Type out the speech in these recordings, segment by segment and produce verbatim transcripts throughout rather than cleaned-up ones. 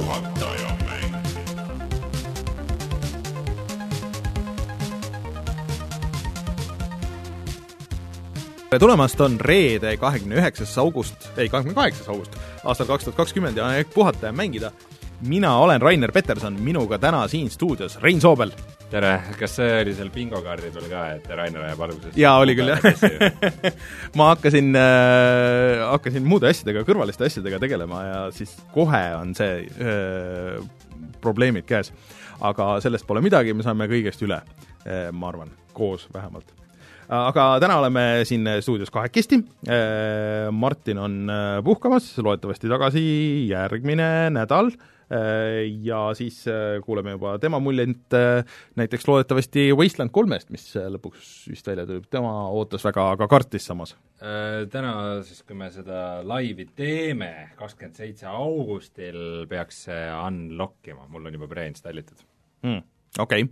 puhataja mäng. Tulemast on reede kahekümne üheksas august, ei kahekümne kaheksas august aastal kaks tuhat kakskümmend ja on puhata ja mängida. Mina olen Rainer Peterson, minuga täna siin stuudios Rein Soobel. Tere, kas see oli seal bingokaardi peal ka, et Rainer ajab alguses? Jaa, oli küll, jah. Ma hakkasin, äh, hakkasin muude asjadega, kõrvaliste asjadega tegelema ja siis kohe on see äh, probleemid käes. Aga sellest pole midagi, me saame kõigest üle, äh, ma arvan, koos vähemalt. Aga täna oleme siin stuudios kahekesti, Martin on puhkamas, loetavasti tagasi järgmine nädal ja siis kuuleme juba tema muljent näiteks loetavasti Wasteland kolmest, mis lõpuks vist välja tuleb, tema ootas väga, aga kartis samas. Täna siis, kui me seda laivi teeme, kakskümmend seitse augustil peaks see unlockima, mul on juba pre-installitud. Hmm, okei,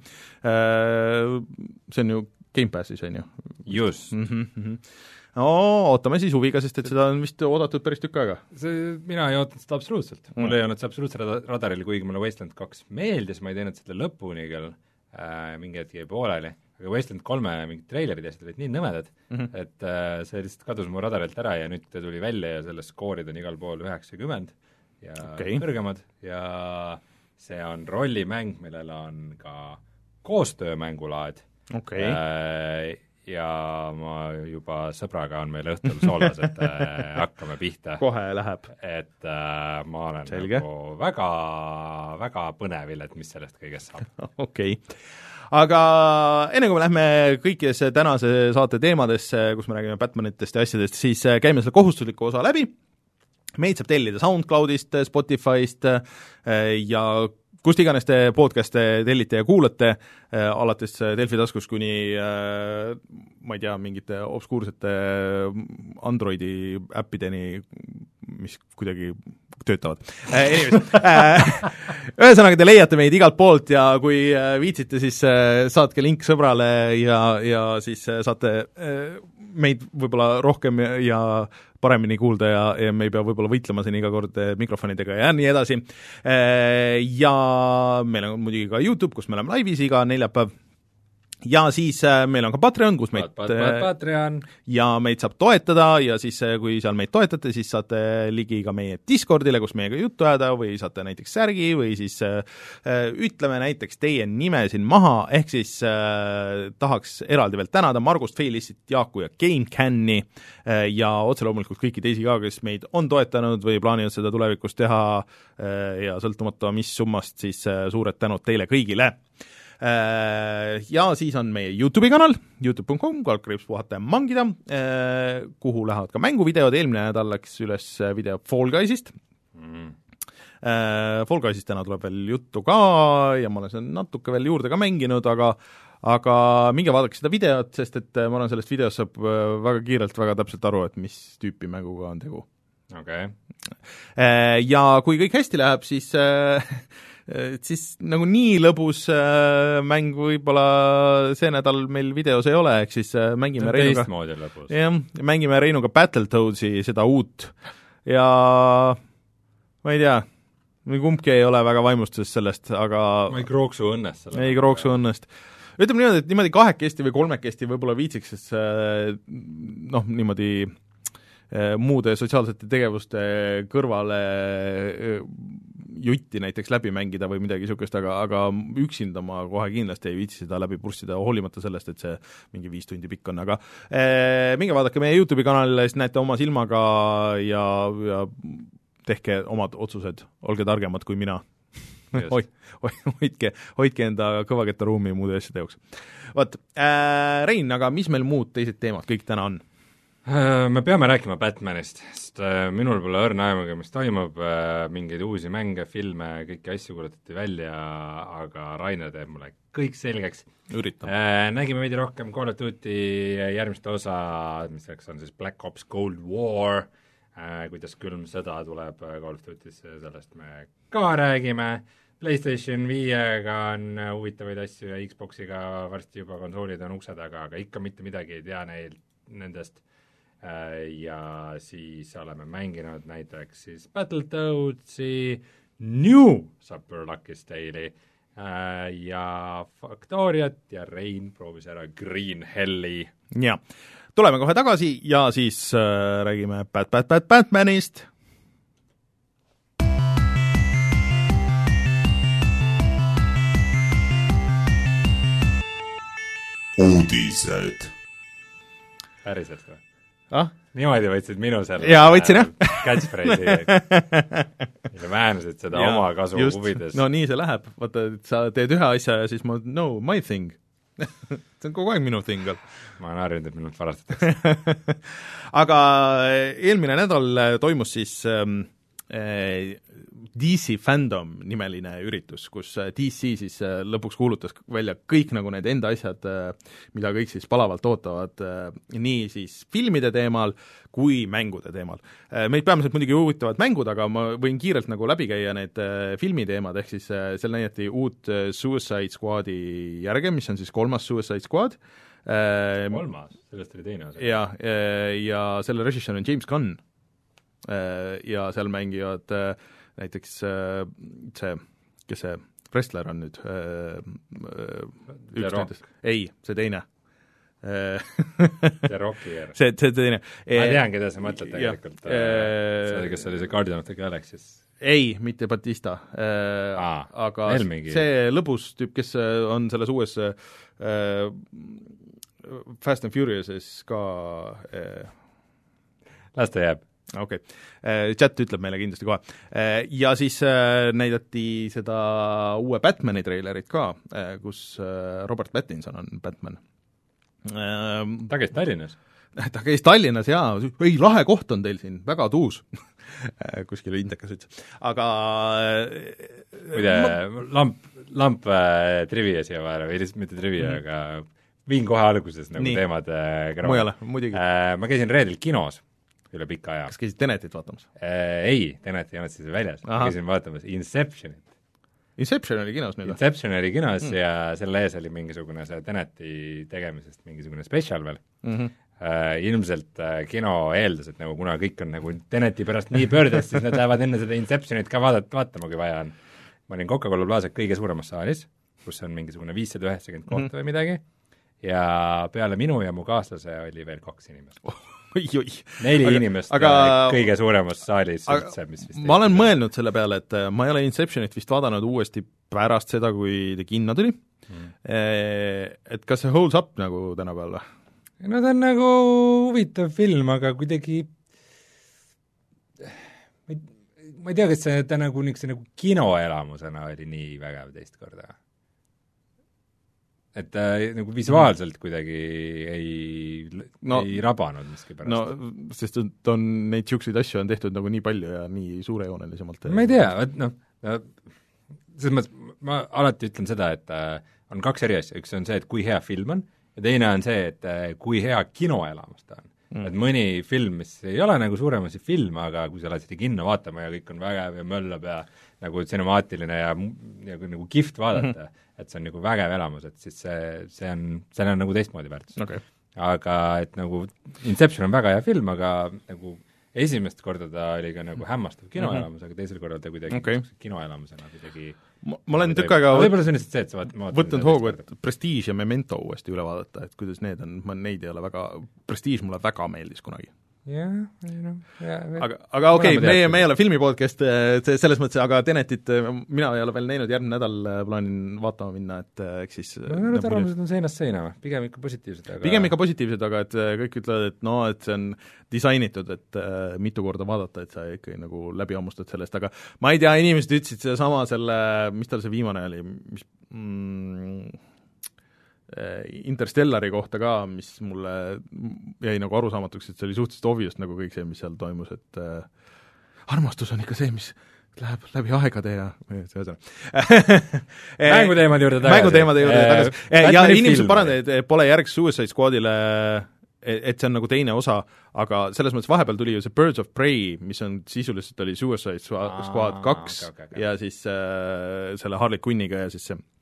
okay. See on ju Gamepassis on ju? Just. Mm-hmm, mm-hmm. No, ootame siis huviga, sest et seda on vist oodatud päris tükk aega. See, mina ei ootanud seda absoluutselt. Mul mm. ei olnud see absoluutselt radaril, kuigi mulle Wasteland kaks meeldis, ma ei teinud seda lõpuni küll, äh, mingi hetki pooleli, aga Wasteland kolme mingid treilerid ja seda olid nii nõmedad, mm-hmm. et äh, see lihtsalt kadus mu radarilt ära ja nüüd ta tuli välja ja selles skoorid on igal pool üheksakümmend ja okay. kõrgemad ja see on rollimäng, millel on ka koostöömängulaad. Okay. Äh, ja ma juba sõbraga on meil õhtul soolas, et äh, hakkame pihta. Kohe läheb. Et äh, ma olen Selge. nagu väga, väga põnevil, et mis sellest kõigest saab. Okei. Okay. Aga enne kui me lähme kõikidesse tänase saate teemadesse, kus me räägime Batmanitest ja asjadest, siis käime selle kohustusliku osa läbi. Meid saab tellida SoundCloudist, Spotifyst ja kust iganes te podcast'e tellite ja kuulate, äh, alates Delfi taskus kuni äh, ma ei tea, mingite obskuursete Androidi äppideni, mis kuidagi töötavad. Äh, anyways, äh, ühesõnaga te leiate meid igalt poolt ja kui äh, viitsite, siis äh, saatke link sõbrale ja, ja siis äh, saate äh, meid võib-olla rohkem ja paremini kuulda ja, ja me ei pea võib-olla võitlema siin iga kord mikrofonidega ja nii edasi. Ja meil on muidugi ka YouTube, kus me oleme laivis iga neljapäev. Ja siis meil on ka Patreon, kus meid pat, pat, Patreon. ja meid saab toetada ja siis kui seal meid toetate, siis saate ligi ka meie Discordile, kus meiega juttu ajada või saate näiteks särgi või siis äh, ütleme näiteks teie nime siin maha, ehk siis äh, tahaks eraldi veel tänada Margust, Feilissit, Jaaku ja GameCanni äh, ja otse loomulikult kõiki teisi ka, kes meid on toetanud või plaanivad seda tulevikus teha äh, ja sõltumata mis summast, siis äh, suured tänud teile kõigile. Ja siis on meie YouTube'i kanal, youtube dot com, kaldkriips puhata ja mangida, kuhu lähevad ka mänguvideod, eelmine nädal läks üles video Fall Guysist. Mm. Fall Guysist täna tuleb veel juttu ka ja ma olen seda natuke veel juurde ka mänginud, aga aga minge vaadake seda videot, sest et ma olen sellest videost saab väga kiirelt väga täpselt aru, et mis tüüpi mänguga on tegu. Okay. Ja kui kõik hästi läheb, siis et siis nagu nii lõbus äh, mäng võib-olla see nädal meil videos ei ole, ehk siis äh, mängime Reinuga, jah, mängime Reinuga Battletoadsi, seda uut ja ma ei tea, kumbki ei ole väga vaimustus sellest, aga ma ei krooksu õnnest selle. ei krooksu õnnest. Ütleme niimoodi, et niimoodi kahekesti või kolmekesti võib-olla viitsiks, sest äh, noh, niimoodi äh, muude sotsiaalsete tegevuste kõrvale äh, jutti näiteks läbi mängida või midagi niisugust, aga, aga üksinda ma kohe kindlasti ei viitsi seda läbi purssida, hoolimata sellest, et see mingi viis tundi pikk on, aga ee, minge vaadake meie YouTube'i kanalile, siis näete oma silmaga ja, ja tehke omad otsused, olge targemad kui mina. Hoi, hoi, hoidke, hoidke enda kõvaketta ruumi muude asjade jooks. Vaat, äh, Rein, aga mis meil muud teised teemad kõik täna on? Me peame rääkima Batmanist, sest minul pole õrna aimuga, mis toimub, mingeid uusi mänge, filme, kõiki asju kuulutati välja, aga Rainer teeb mulle kõik selgeks. Üritan. Nägime veidi rohkem Call of Duty järgmist osa, mis on siis Black Ops Cold War, kuidas külm sõda tuleb Call of Duty'sse, sellest me ka räägime. PlayStation viiega on huvitavaid asju ja Xboxiga varsti juba konsoolid on ukse taga, aga ikka mitte midagi ei tea neil, nendest. Ja siis oleme mänginud näiteks siis Battletoadsi, New Super Lucky's Tale'i äh, ja Factoriat ja Rein proovis ära Green Helli. Jaa, tuleme kohe tagasi ja siis äh, räägime Bat, Bat, Bat, Batmanist. Uudised. Päriselt või? Ah? Niimoodi võtsid minu selle jaa, võtsin jah. catchphrase'i ja väänasid seda ja, oma kasu just, huvides. No nii see läheb, vaata, et sa teed ühe asja ja siis ma, no, my thing see on kogu aeg minu thing. Ma olen harjunud, et minult varastatakse. Aga eelmine nädal toimus siis ähm, D C Fandom nimeline üritus, kus D C siis lõpuks kuulutas välja kõik nagu need enda asjad, mida kõik siis palavalt ootavad, nii siis filmide teemal kui mängude teemal. Meid peamiselt muidugi huvitavad mängud, aga ma võin kiirelt nagu läbi käia need filmiteemad, ehk siis seal näidati uut Suicide Squadi järge, mis on siis kolmas Suicide Squad. Kolmas, sellest oli teine osa. Ja, ja selle režissöör on James Gunn ja seal mängivad näiteks see, kes see wrestler on nüüd? The Rock. Ei, see teine. The Rocki järg. See, see teine. Ma tean, keda sa mõtled tegelikult. See, kes oli see Guardian of the Galaxy. Ei, mitte Batista. Aa, aga see lõbus tüüp, kes on selles uues Fast and Furiouses ka las ta jääb. Okei okay., chat ütleb meile kindlasti kohe. Ja siis näidati seda uue Batmani treilerit ka, kus Robert Pattinson on Batman. Ta käis Tallinnas? Ta käis Tallinnas, jaa, ei, lahe koht on teil siin, väga tuus kuskil Indekas ütles, aga muide ma... lamp, lamp äh, trivia siia vahele, või lihtsalt mitte trivia mm, -hmm. aga viin kohe alguses nagu nii. Teemad äh, mujale, muidugi äh, ma käisin reedel kinos üle pika aja. Kas käisid Tenetit vaatamas? Äh, ei, Tenet ei olnud siis väljas, ma käisin vaatamas Inceptionit. Inception oli kinos nüüd? Inception oli kinos mm. ja selle ees oli mingisugune see Teneti tegemisest mingisugune spetsial veel. Mm -hmm. äh, ilmselt äh, kino eeldas, et nagu kuna kõik on nagu Teneti pärast nii pöördes, siis nad lähevad enne seda Inceptionit ka vaadat, vaatama, kui vaja on. Ma olin Coca-Cola Plaza kõige suuremas saalis, kus on mingisugune viissada üheksakümmend kohta mm -hmm. või midagi, ja peale minu ja mu kaaslase oli veel kaks inimest. Oi, oi. Neli aga, inimest aga, kõige suuremas saalis aga, üldse, mis vist ma olen mõelnud selle peale, et ma ei ole Inceptionit vist vaadanud uuesti pärast seda, kui ta kinno tuli mm. et kas see holds up nagu tänapäeval või? No ta on nagu huvitav film, aga kuidagi ma ei, ma ei tea, kas see ta nagu niisuguse nagu kinoelamusena oli nii vägev teist korda. Et äh, nagu visuaalselt kuidagi ei, no, ei rabanud miski pärast. No, sest ta on, neid siukseid asju on tehtud nagu nii palju ja nii suurejoonelisemalt. Ma ei tea, et noh, selles mõttes ma alati ütlen seda, et äh, on kaks eri asja, üks on see, et kui hea film on, ja teine on see, et äh, kui hea kinoelamus ta on. Mm. Et mõni film, mis ei ole nagu suuremasi film, aga kui sa oled seda kinno vaatama ja kõik on vägev ja möllab ja nagu cinemaatiline ja, ja nagu kihvt vaadata mm, -hmm. et see on nagu vägev elamus, et siis see, see on, see on nagu teistmoodi väärtus okay.. Aga et nagu Inception on väga hea film, aga nagu esimest korda ta oli ka nagu hämmastav kinoelamus mm, -hmm. aga teisel korral ta kuidagi okay. kinoelamusena kuidagi ma, ma olen tükk aega võib-olla see on lihtsalt see, et sa vaat, võtnud hoogu, et Prestige ja Memento uuesti üle vaadata, et kuidas need on, ma neid ei ole väga, Prestige mulle väga meeldis kunagi. jah, ei noh, aga, aga okei okay,, meie, me ei ole filmipodcast selles mõttes, aga Tenetit mina ei ole veel näinud, järgmine nädal plaanin vaatama minna, et eks siis no need arvamused on seinast seina või? Pigem ikka positiivsed, aga pigem ikka positiivsed, aga et kõik ütlevad, et no, et see on disainitud, et äh, mitu korda vaadata, et sa ikkagi nagu läbi hammustad sellest, aga ma ei tea, inimesed ütlesid sedasama selle, mis tal see viimane oli, mis mm, Interstellari kohta ka, mis mulle jäi nagu arusaamatuks, et see oli suhteliselt obvious nagu kõik see, mis seal toimus, et äh, armastus on ikka see, mis läheb läbi aegade ja see ühesõnaga mänguteemade juurde tagasi. mänguteemade juurde tagasi. ja inimesed parandavad, pole järg Suicide Squadile, et see on nagu teine osa, aga selles mõttes vahepeal tuli ju see Birds of Prey, mis on sisuliselt oli Suicide Squad kaks okay, okay, okay. ja siis äh, selle Harley Quinniga ja siis see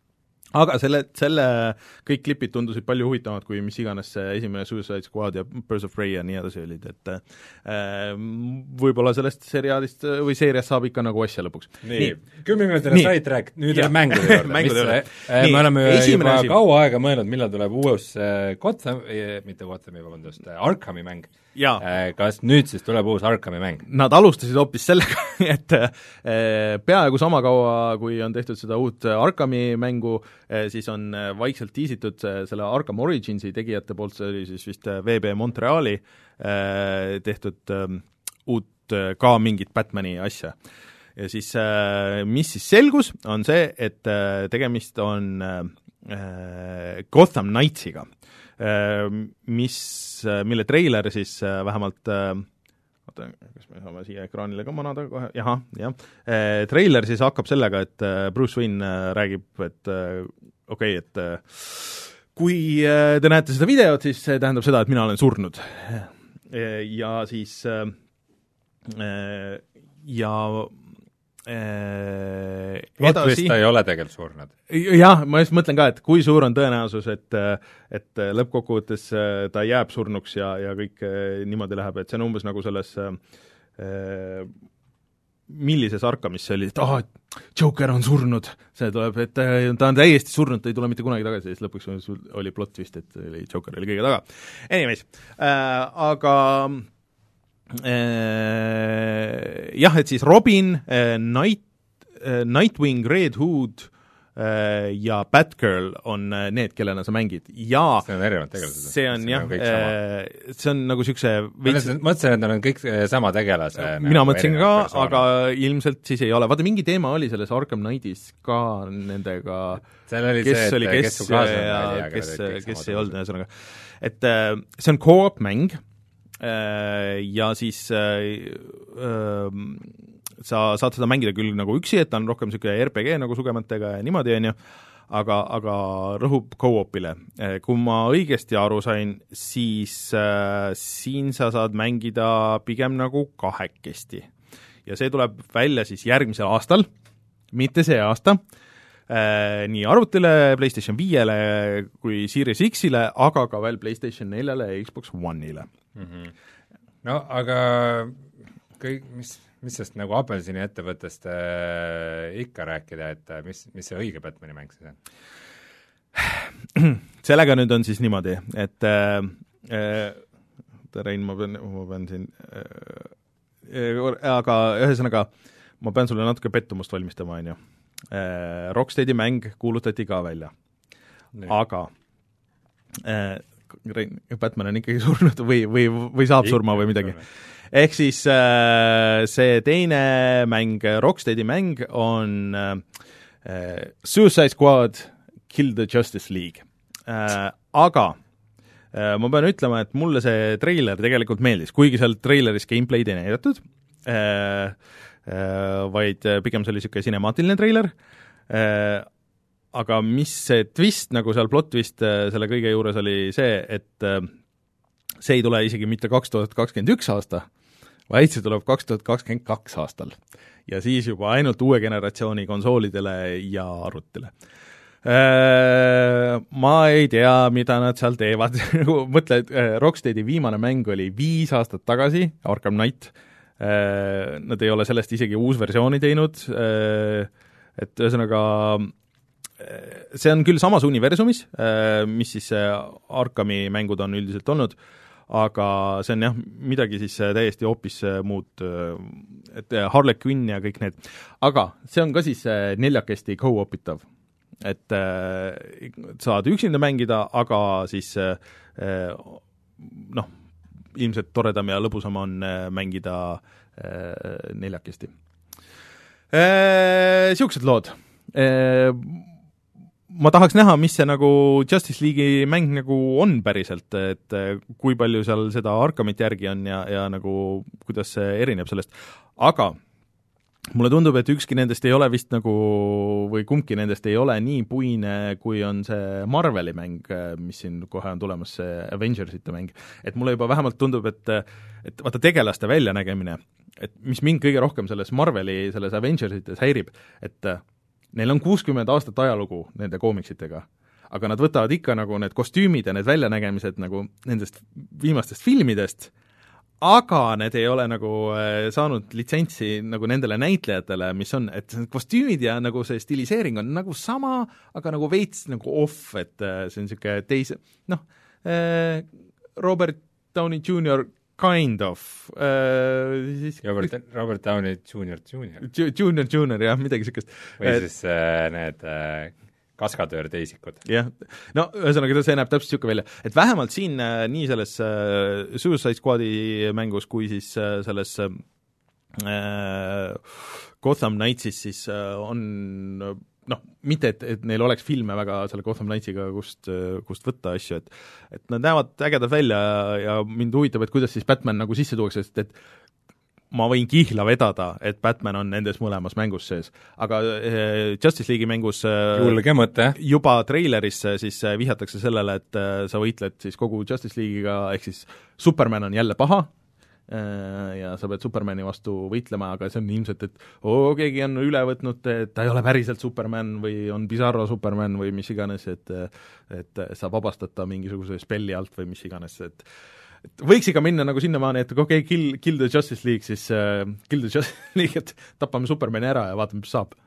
aga selle, selle kõik klipid tundusid palju huvitavamad kui mis iganes see esimene Suicide Squad ja Birds of Prey ja nii edasi olid, et äh, võib-olla sellest seriaalist või seeriast saab ikka nagu asja lõpuks. nii, nii. kümneminutiline sidetrack, nüüd tuleb mängude juurde, mis äh, me oleme juba asi. kaua aega mõelnud, millal tuleb uus äh, Gotham, äh, mitte Gothami, vabandust, äh, Arkhami mäng. Äh, kas nüüd siis tuleb uus Arkhami mäng? Nad alustasid hoopis sellega, et äh, peaaegu sama kaua, kui on tehtud seda uut Arkhami mängu, siis on vaikselt tiisitud selle Arkham Originsi tegijate poolt, see oli siis vist V B Montreali tehtud uut ka mingit Batmani asja. Ja siis, mis siis selgus, on see, et tegemist on Gotham Knightsiga, mis, mille treiler siis vähemalt oota, kas me saame siia ekraanile ka manada kohe, jaha, jah. E, treiler siis hakkab sellega, et Bruce Wayne räägib, et okei okay,, et kui te näete seda videot, siis see tähendab seda, et mina olen surnud. E, ja siis e, ja plot vist ta ei ole tegelikult surnud. Jah, ma just mõtlen ka, et kui suur on tõenäosus, et, et lõppkokkuvõttes ta jääb surnuks ja, ja kõik niimoodi läheb, et see on umbes nagu selles äh, millises Arkhamis see oli, et ah, Joker on surnud, see tuleb, et ta on täiesti surnud, ta ei tule mitte kunagi tagasi, siis lõpuks oli plot vist, et oli Joker oli kõige taga. Anyways, äh, aga Äh, jah, et siis Robin, äh, Night, äh, Nightwing, Red Hood äh, ja Batgirl on äh, need, kellena sa mängid. Ja see on erinevad tegelased. See on see jah, äh, see on nagu siukse veits... mõtlesin, et nad on kõik sama tegelase. Mina nagu mõtlesin ka, aga ilmselt siis ei ole. Vaata, mingi teema oli selles Arkham Knightis ka nendega, kes see, oli kes, kes ja kes, kes ei olnud, ühesõnaga. Et äh, see on co-op mäng, ja siis äh, äh, sa saad seda mängida küll nagu üksi, et ta on rohkem niisugune R P G nagu sugematega ja niimoodi, on ju, aga, aga rõhub co-opile. Kui ma õigesti aru sain, siis äh, siin sa saad mängida pigem nagu kahekesti. Ja see tuleb välja siis järgmisel aastal, mitte see aasta, äh, nii arvutile, PlayStation viiele kui Series X-ile, aga ka veel PlayStation neljale ja Xbox One'ile. Mm-hmm. No aga kõik, mis, mis sest nagu Appelsini ettevõttest äh, ikka rääkida, et mis, mis see õige Batmani mäng siis on? Sellega nüüd on siis niimoodi, et äh, äh, Rein, ma pean, ma pean siin äh, äh, aga ühesõnaga ma pean sulle natuke pettumust valmistama, on ju. Äh, Rocksteadi mäng kuulutati ka välja. Nee. Aga äh, Batman on ikkagi surnud või, või, või saab surma või midagi. Ehk siis äh, see teine mäng, Rocksteadi mäng on äh, Suicide Squad Kill the Justice League. Äh, aga äh, ma pean ütlema, et mulle see treiler tegelikult meeldis, kuigi seal treileris gameplay'd ei näidatud, äh, äh, vaid pigem see oli niisugune sinemaatiline treiler, äh, aga mis see twist, nagu seal plot twist selle kõige juures oli see, et see ei tule isegi mitte kaks tuhat kakskümmend üks aasta, vaid see tuleb kaks tuhat kakskümmend kaks aastal. Ja siis juba ainult uue generatsiooni konsoolidele ja arvutile. Ma ei tea, mida nad seal teevad. Mõtle, et Rocksteadi viimane mäng oli viis aastat tagasi, Arkham Knight. Nad ei ole sellest isegi uus versiooni teinud, et ühesõnaga see on küll samas universumis, mis siis Arkhami mängud on üldiselt olnud, aga see on jah, midagi siis täiesti hoopis muud, et Harley Quinn ja kõik need, aga see on ka siis neljakesti co-opitav, et saad üksinda mängida, aga siis noh, ilmselt toredam ja lõbusam on mängida neljakesti. Siuksed lood. Ma tahaks näha, mis see nagu Justice League'i mäng nagu on päriselt, et kui palju seal seda Arkhamit järgi on ja, ja nagu kuidas see erineb sellest. Aga mulle tundub, et ükski nendest ei ole vist nagu, või kumbki nendest ei ole nii puine, kui on see Marveli mäng, mis siin kohe on tulemas, see Avengersite mäng. Et mulle juba vähemalt tundub, et, et vaata tegelaste väljanägemine, et mis mind kõige rohkem selles Marveli, selles Avengersites häirib, et neil on kuuskümmend aastat ajalugu nende koomiksitega, aga nad võtavad ikka nagu need kostüümid ja need väljanägemised nagu nendest viimastest filmidest, aga need ei ole nagu saanud litsentsi nagu nendele näitlejatele, mis on, et kostüümid ja nagu see stiliseering on nagu sama, aga nagu veits nagu off, et see on niisugune teise, noh, Robert Downey junior kind of äh, siis Robert, Robert Downey junior junior Junior junior, jah, midagi niisugust. või siis äh, need äh, kaskadöör-teisikud. jah, no ühesõnaga see näeb täpselt niisugune välja, et vähemalt siin äh, nii selles äh, Suicide Squadi mängus kui siis äh, selles äh, Gotham Knightsis siis äh, on noh, mitte et, et neil oleks filme väga selle Gotham Knightsiga, kust, kust võtta asju, et et nad näevad ägedad välja ja, ja mind huvitab, et kuidas siis Batman nagu sisse tuuakse, sest et ma võin kihla vedada, et Batman on nendes mõlemas mängus sees. Aga Justice League'i mängus julge mõte. juba treileris siis vihjatakse sellele, et sa võitled siis kogu Justice League'iga, ehk siis Superman on jälle paha, ja sa pead Supermani vastu võitlema, aga see on ilmselt, et oo, keegi on üle võtnud, et ta ei ole päriselt Superman või on Bizarro Superman või mis iganes, et et sa vabastad ta mingisuguse spelli alt või mis iganes, et et võiks ikka minna nagu sinnamaani, et okei okay,, kill, kill the Justice League, siis uh, kill the Justice League, et tapame Supermani ära ja vaatame, mis saab.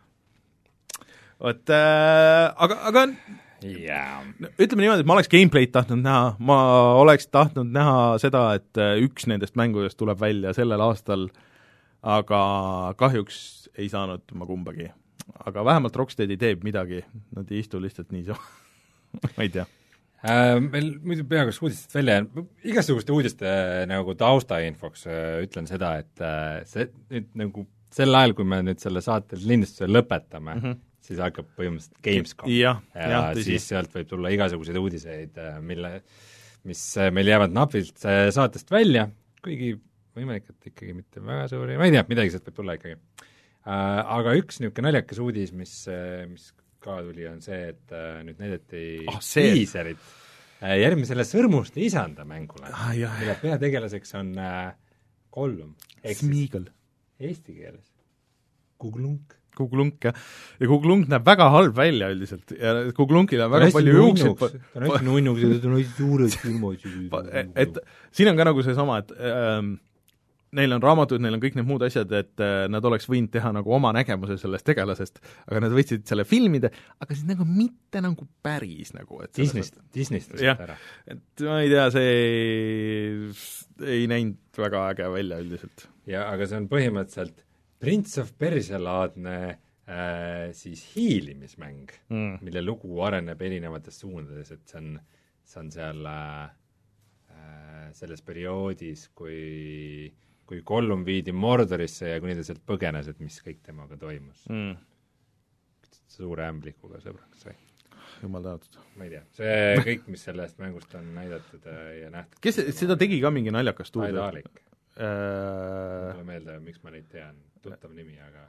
Vot äh, aga, aga yeah. ütleme niimoodi, et ma oleks gameplay'd tahtnud näha, ma oleks tahtnud näha seda, et üks nendest mängudest tuleb välja sellel aastal, aga kahjuks ei saanud ma kumbagi. Aga vähemalt Rocksteadi teeb midagi, nad ei istu lihtsalt niisama ma ei tea. Äh, meil muidu peaaegu uudistest välja, igasuguste uudiste nagu taustainfoks äh, ütlen seda, et äh, see nüüd nagu sel ajal, kui me nüüd selle saate lindistuse lõpetame, mm -hmm. siis hakkab põhimõtteliselt Gamescom ja, ja, ja siis sealt võib tulla igasuguseid uudiseid, mille, mis meil jäävad napilt saatest välja, kuigi võimalik, et ikkagi mitte väga suuri, ma ei tea, midagi sealt võib tulla ikkagi. Aga üks niisugune naljakas uudis, mis, mis ka tuli, on see, et nüüd näidati oh, teaserit järgmisele Sõrmuste isanda mängule, ah, jah, mille peategelaseks on Gollum. Smeagol. Eesti keeles. Kuglunk. Kuglunk, jah. Ja Kuglunk näeb väga halb välja üldiselt ja Kuglunkil on väga on palju juuksid. ta on hästi nunnuks, ta on hästi suured silmad. Et siin on ka nagu see sama, et ähm, neil on raamatud, neil on kõik need muud asjad, et äh, nad oleks võinud teha nagu oma nägemuse sellest tegelasest, aga nad võtsid selle filmida, aga siis nagu mitte nagu päris nagu, et Disneyst, Disneyst jah, et ma ei tea, see ei, ei näinud väga äge välja üldiselt. Ja aga see on põhimõtteliselt Prince of Persia-laadne äh, siis hiilimismäng, mm. mille lugu areneb erinevates suundades, et see on, see on seal äh, selles perioodis, kui kui Gollum viidi Mordorisse ja kuni ta sealt põgenes, et mis kõik temaga toimus mm.. suure ämblikuga sõbraks sai. Jumal tänatud. Ma ei tea, see kõik, mis sellest mängust on näidatud ja nähtud. Kes seda tegi ka mingi naljakas stuudio? Aid Aalik. Äh... mulle meelde, miks ma neid tean, tuttav nimi, aga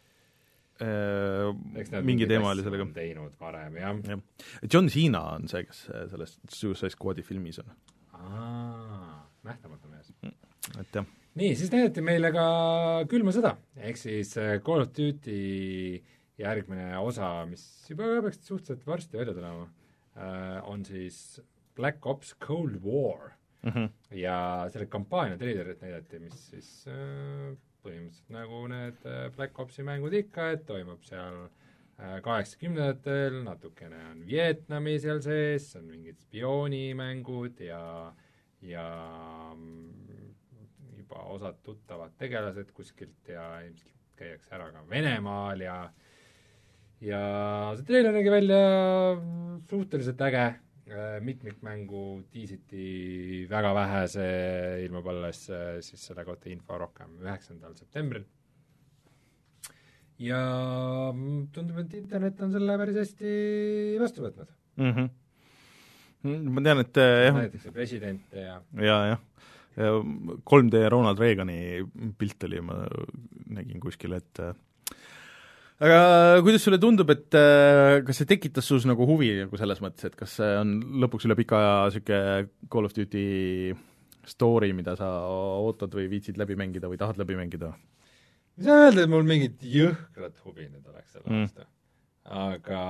äh, mingi teema oli sellega. Teinud varem, jah. Ja. John Cena on see, kes sellest Suicide Squadi filmis on. Aa, nähtamatu mees. Et jah. Nii, siis näidati meile ka külma sõda, ehk siis Call of Duty järgmine osa, mis juba peaks suhteliselt varsti välja tulema, on siis Black Ops Cold War. Mm-hmm. Ja selle kampaania treilerit näidati, mis siis põhimõtteliselt nagu need Black Opsi mängud ikka, et toimub seal kaheksakümnendatel, natukene on Vietnami seal sees, on mingid spioonimängud ja, ja juba osad tuttavad tegelased kuskilt ja ilmselt käiakse ära ka Venemaal ja ja see treiler nägi välja suhteliselt äge, mitmikmängu tiisiti väga vähese ilmub alles siis selle kohta info rohkem üheksandal septembril. Ja tundub, et internet on selle päris hästi vastu võtnud. Mm-hmm. Ma tean, et jah. Näiteks president ja ja, jah. kolm D Ronald Reagani pilt oli, ma nägin kuskil, et aga kuidas sulle tundub, et kas see tekitas sus nagu huvi nagu selles mõttes, et kas see on lõpuks üle pika aja siuke Call of Duty story, mida sa ootad või viitsid läbi mängida või tahad läbi mängida? Ei saa öelda, et mul mingit jõhkrat huvi nüüd oleks selle mm. aasta. aga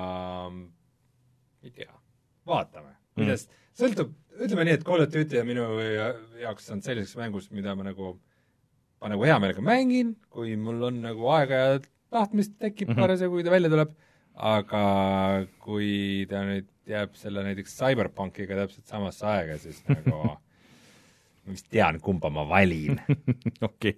ei tea, vaatame, kuidas mm. sõltub, ütleme nii, et Call of Duty on minu jaoks on selliseks mängus, mida ma nagu, ma nagu hea meelega mängin, kui mul on nagu aega ja tahtmist tekib mm -hmm. parasjagu, kui ta välja tuleb, aga kui ta nüüd jääb selle näiteks Cyberpunkiga täpselt samasse aega, siis nagu ma vist tean, kumba ma valin. Okei.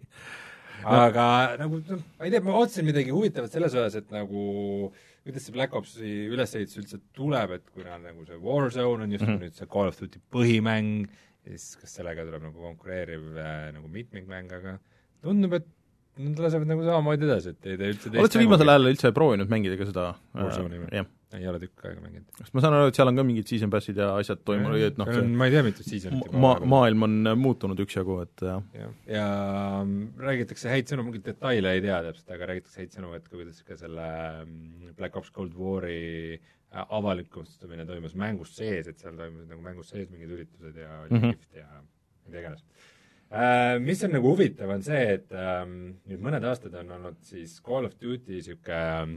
aga nagu, ma ei tea, ma otsin midagi huvitavat selles osas, et nagu kuidas see Black Opsi ülesehitus üldse tuleb, et kuna nagu see Warzone on just mm -hmm. nüüd see Call of Duty põhimäng, siis kas sellega tuleb nagu konkureeriv nagu mitmikmäng, aga tundub, et nad lasevad nagu samamoodi edasi, et ei tee üldse teist oled sa viimasel ajal üldse proovinud mängida ka seda? Warzone'i või? Jah. Ei ole tükk aega mänginud. Sest ma saan aru, et seal on ka mingid season passid ja asjad toimunud, et noh, see ma ei tea, mitu seasonit ma, maailm on muutunud üksjagu, et jah. Ja, ja räägitakse häid sõnu, mingit detaile ei tea täpselt, aga räägitakse häid sõnu, et kuidas ka selle Black Ops Cold War'i avalikustamine toimus mängus sees, et seal toimus nagu mängus sees mingid üritused ja oli mm -hmm. kihvt ja mida iganes. Uh, mis on nagu huvitav, on see, et um, nüüd mõned aastad on olnud siis Call of Duty niisugune um,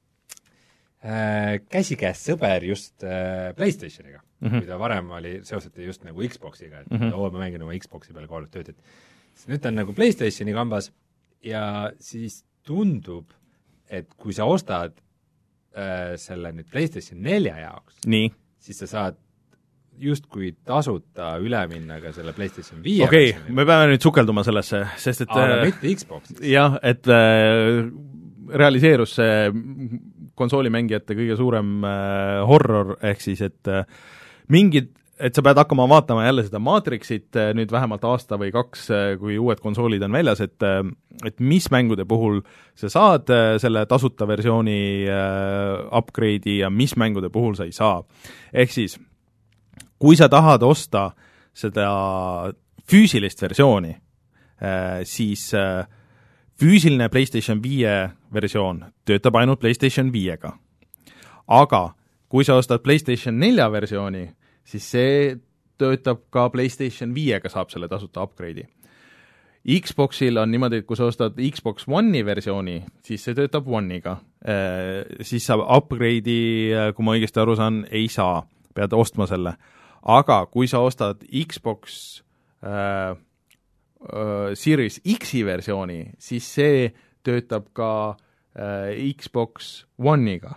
uh, käsikäes sõber just uh, PlayStationiga mm, -hmm. mida varem oli, seoseti just nagu Xboxiga, et mm -hmm. oo, ma mängin oma Xboxi peale Call of Duty't. Nüüd on nagu PlayStationi kambas ja siis tundub, et kui sa ostad uh, selle nüüd PlayStation nelja jaoks, nii. siis sa saad justkui tasuta üle minna ka selle PlayStation viie okei okay,, me peame nüüd sukelduma sellesse, sest et aga mitte Xbox. jah, et äh, realiseerus see konsoolimängijate kõige suurem äh, horror, ehk siis et äh, mingid, et sa pead hakkama vaatama jälle seda Matrixit äh, nüüd vähemalt aasta või kaks äh,, kui uued konsoolid on väljas, et äh, et mis mängude puhul sa saad äh, selle tasuta versiooni äh, upgrade'i ja mis mängude puhul sa ei saa. Ehk siis kui sa tahad osta seda füüsilist versiooni, siis füüsiline PlayStation viie versioon töötab ainult PlayStation viiega. Aga kui sa ostad PlayStation nelja versiooni, siis see töötab ka PlayStation viiega, saab selle tasuta upgrade'i. Xboxil on niimoodi, et kui sa ostad Xbox One'i versiooni, siis see töötab One'iga. Siis sa upgrade'i, kui ma õigesti aru saan, ei saa, pead ostma selle. Aga kui sa ostad Xbox äh, äh, Series X-i versiooni, siis see töötab ka äh, Xbox One'iga.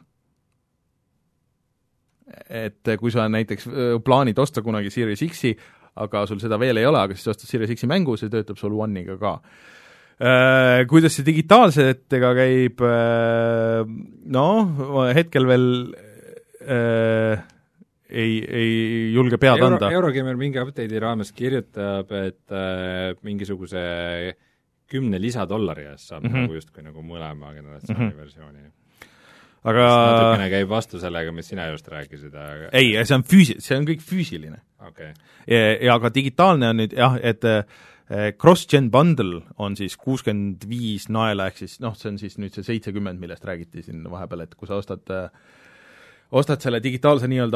Et kui sa näiteks äh, plaanid osta kunagi Series X-i, aga sul seda veel ei ole, aga siis ostad Series X-i mängu, see töötab sul One'iga ka. Äh, kuidas see digitaalsetega käib, äh, no hetkel veel äh, ei, ei julge pead Euro, anda. Eurogamer mingi update'i raames kirjutab, et äh, mingisuguse kümne lisadollari eest saab mm -hmm. nagu justkui nagu mõlema generatsiooni mm -hmm. versiooni. Aga natukene käib vastu sellega, mis sina just rääkisid, aga ei, see on füüsi-, see on kõik füüsiline. Okay. Ja, ja aga digitaalne on nüüd jah, et eh, cross-gen bundle on siis kuuskümmend viis naela, ehk siis noh, see on siis nüüd see seitsekümmend, millest räägiti siin vahepeal, et kui sa ostad eh, ostad selle digitaalse nii-öelda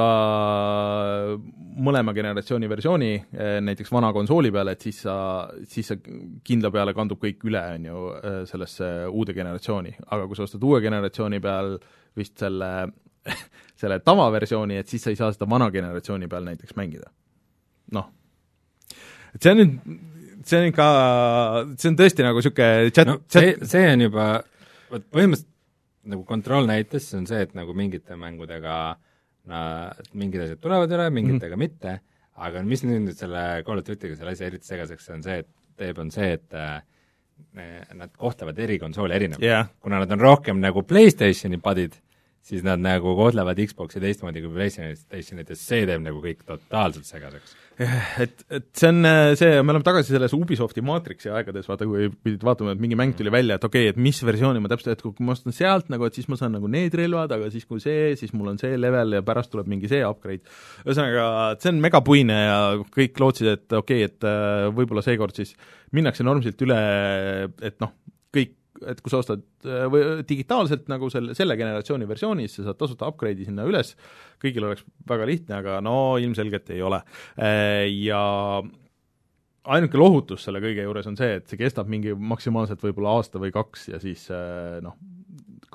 mõlema generatsiooni versiooni näiteks vana konsooli peale, et siis sa, siis sa kindla peale kandub kõik üle, on ju, sellesse uude generatsiooni. Aga kui sa ostad uue generatsiooni peal vist selle, selle tavaversiooni, et siis sa ei saa seda vana generatsiooni peal näiteks mängida. Noh, et see on nüüd, see on ikka, see on tõesti nagu niisugune chat, no, see, see on juba, vot põhimõtteliselt nagu kontroll näitas, see on see, et nagu mingite mängudega na, mingid asjad tulevad üle, mingitega mm. mitte, aga mis nüüd, nüüd selle Call of Duty'ga selle asja eriti segaseks on see, et teeb, on see, et äh, nad kohtlevad eri konsoole erinevalt yeah.. kuna nad on rohkem nagu PlayStationi padid, siis nad nagu kohtlevad Xboxi teistmoodi kui PlayStationit ja see teeb nagu kõik totaalselt segaseks. Et, et see on see, me oleme tagasi selles Ubisofti Matrixi aegades, vaata, kui pidid vaatama, et mingi mäng tuli välja, et okei okay,, et mis versiooni ma täpselt, et kui ma ostan sealt nagu, et siis ma saan nagu need relvad, aga siis kui see, siis mul on see level ja pärast tuleb mingi see upgrade. Ühesõnaga, see on megapuine ja kõik lootsid, et okei okay,, et võib-olla seekord siis minnakse normaalselt üle, et noh, kõik et kui sa ostad või digitaalselt nagu selle, selle generatsiooni versioonis, sa saad tasuta upgrade'i sinna üles, kõigil oleks väga lihtne, aga no ilmselgelt ei ole. Ja ainuke lohutus selle kõige juures on see, et see kestab mingi maksimaalselt võib-olla aasta või kaks ja siis noh,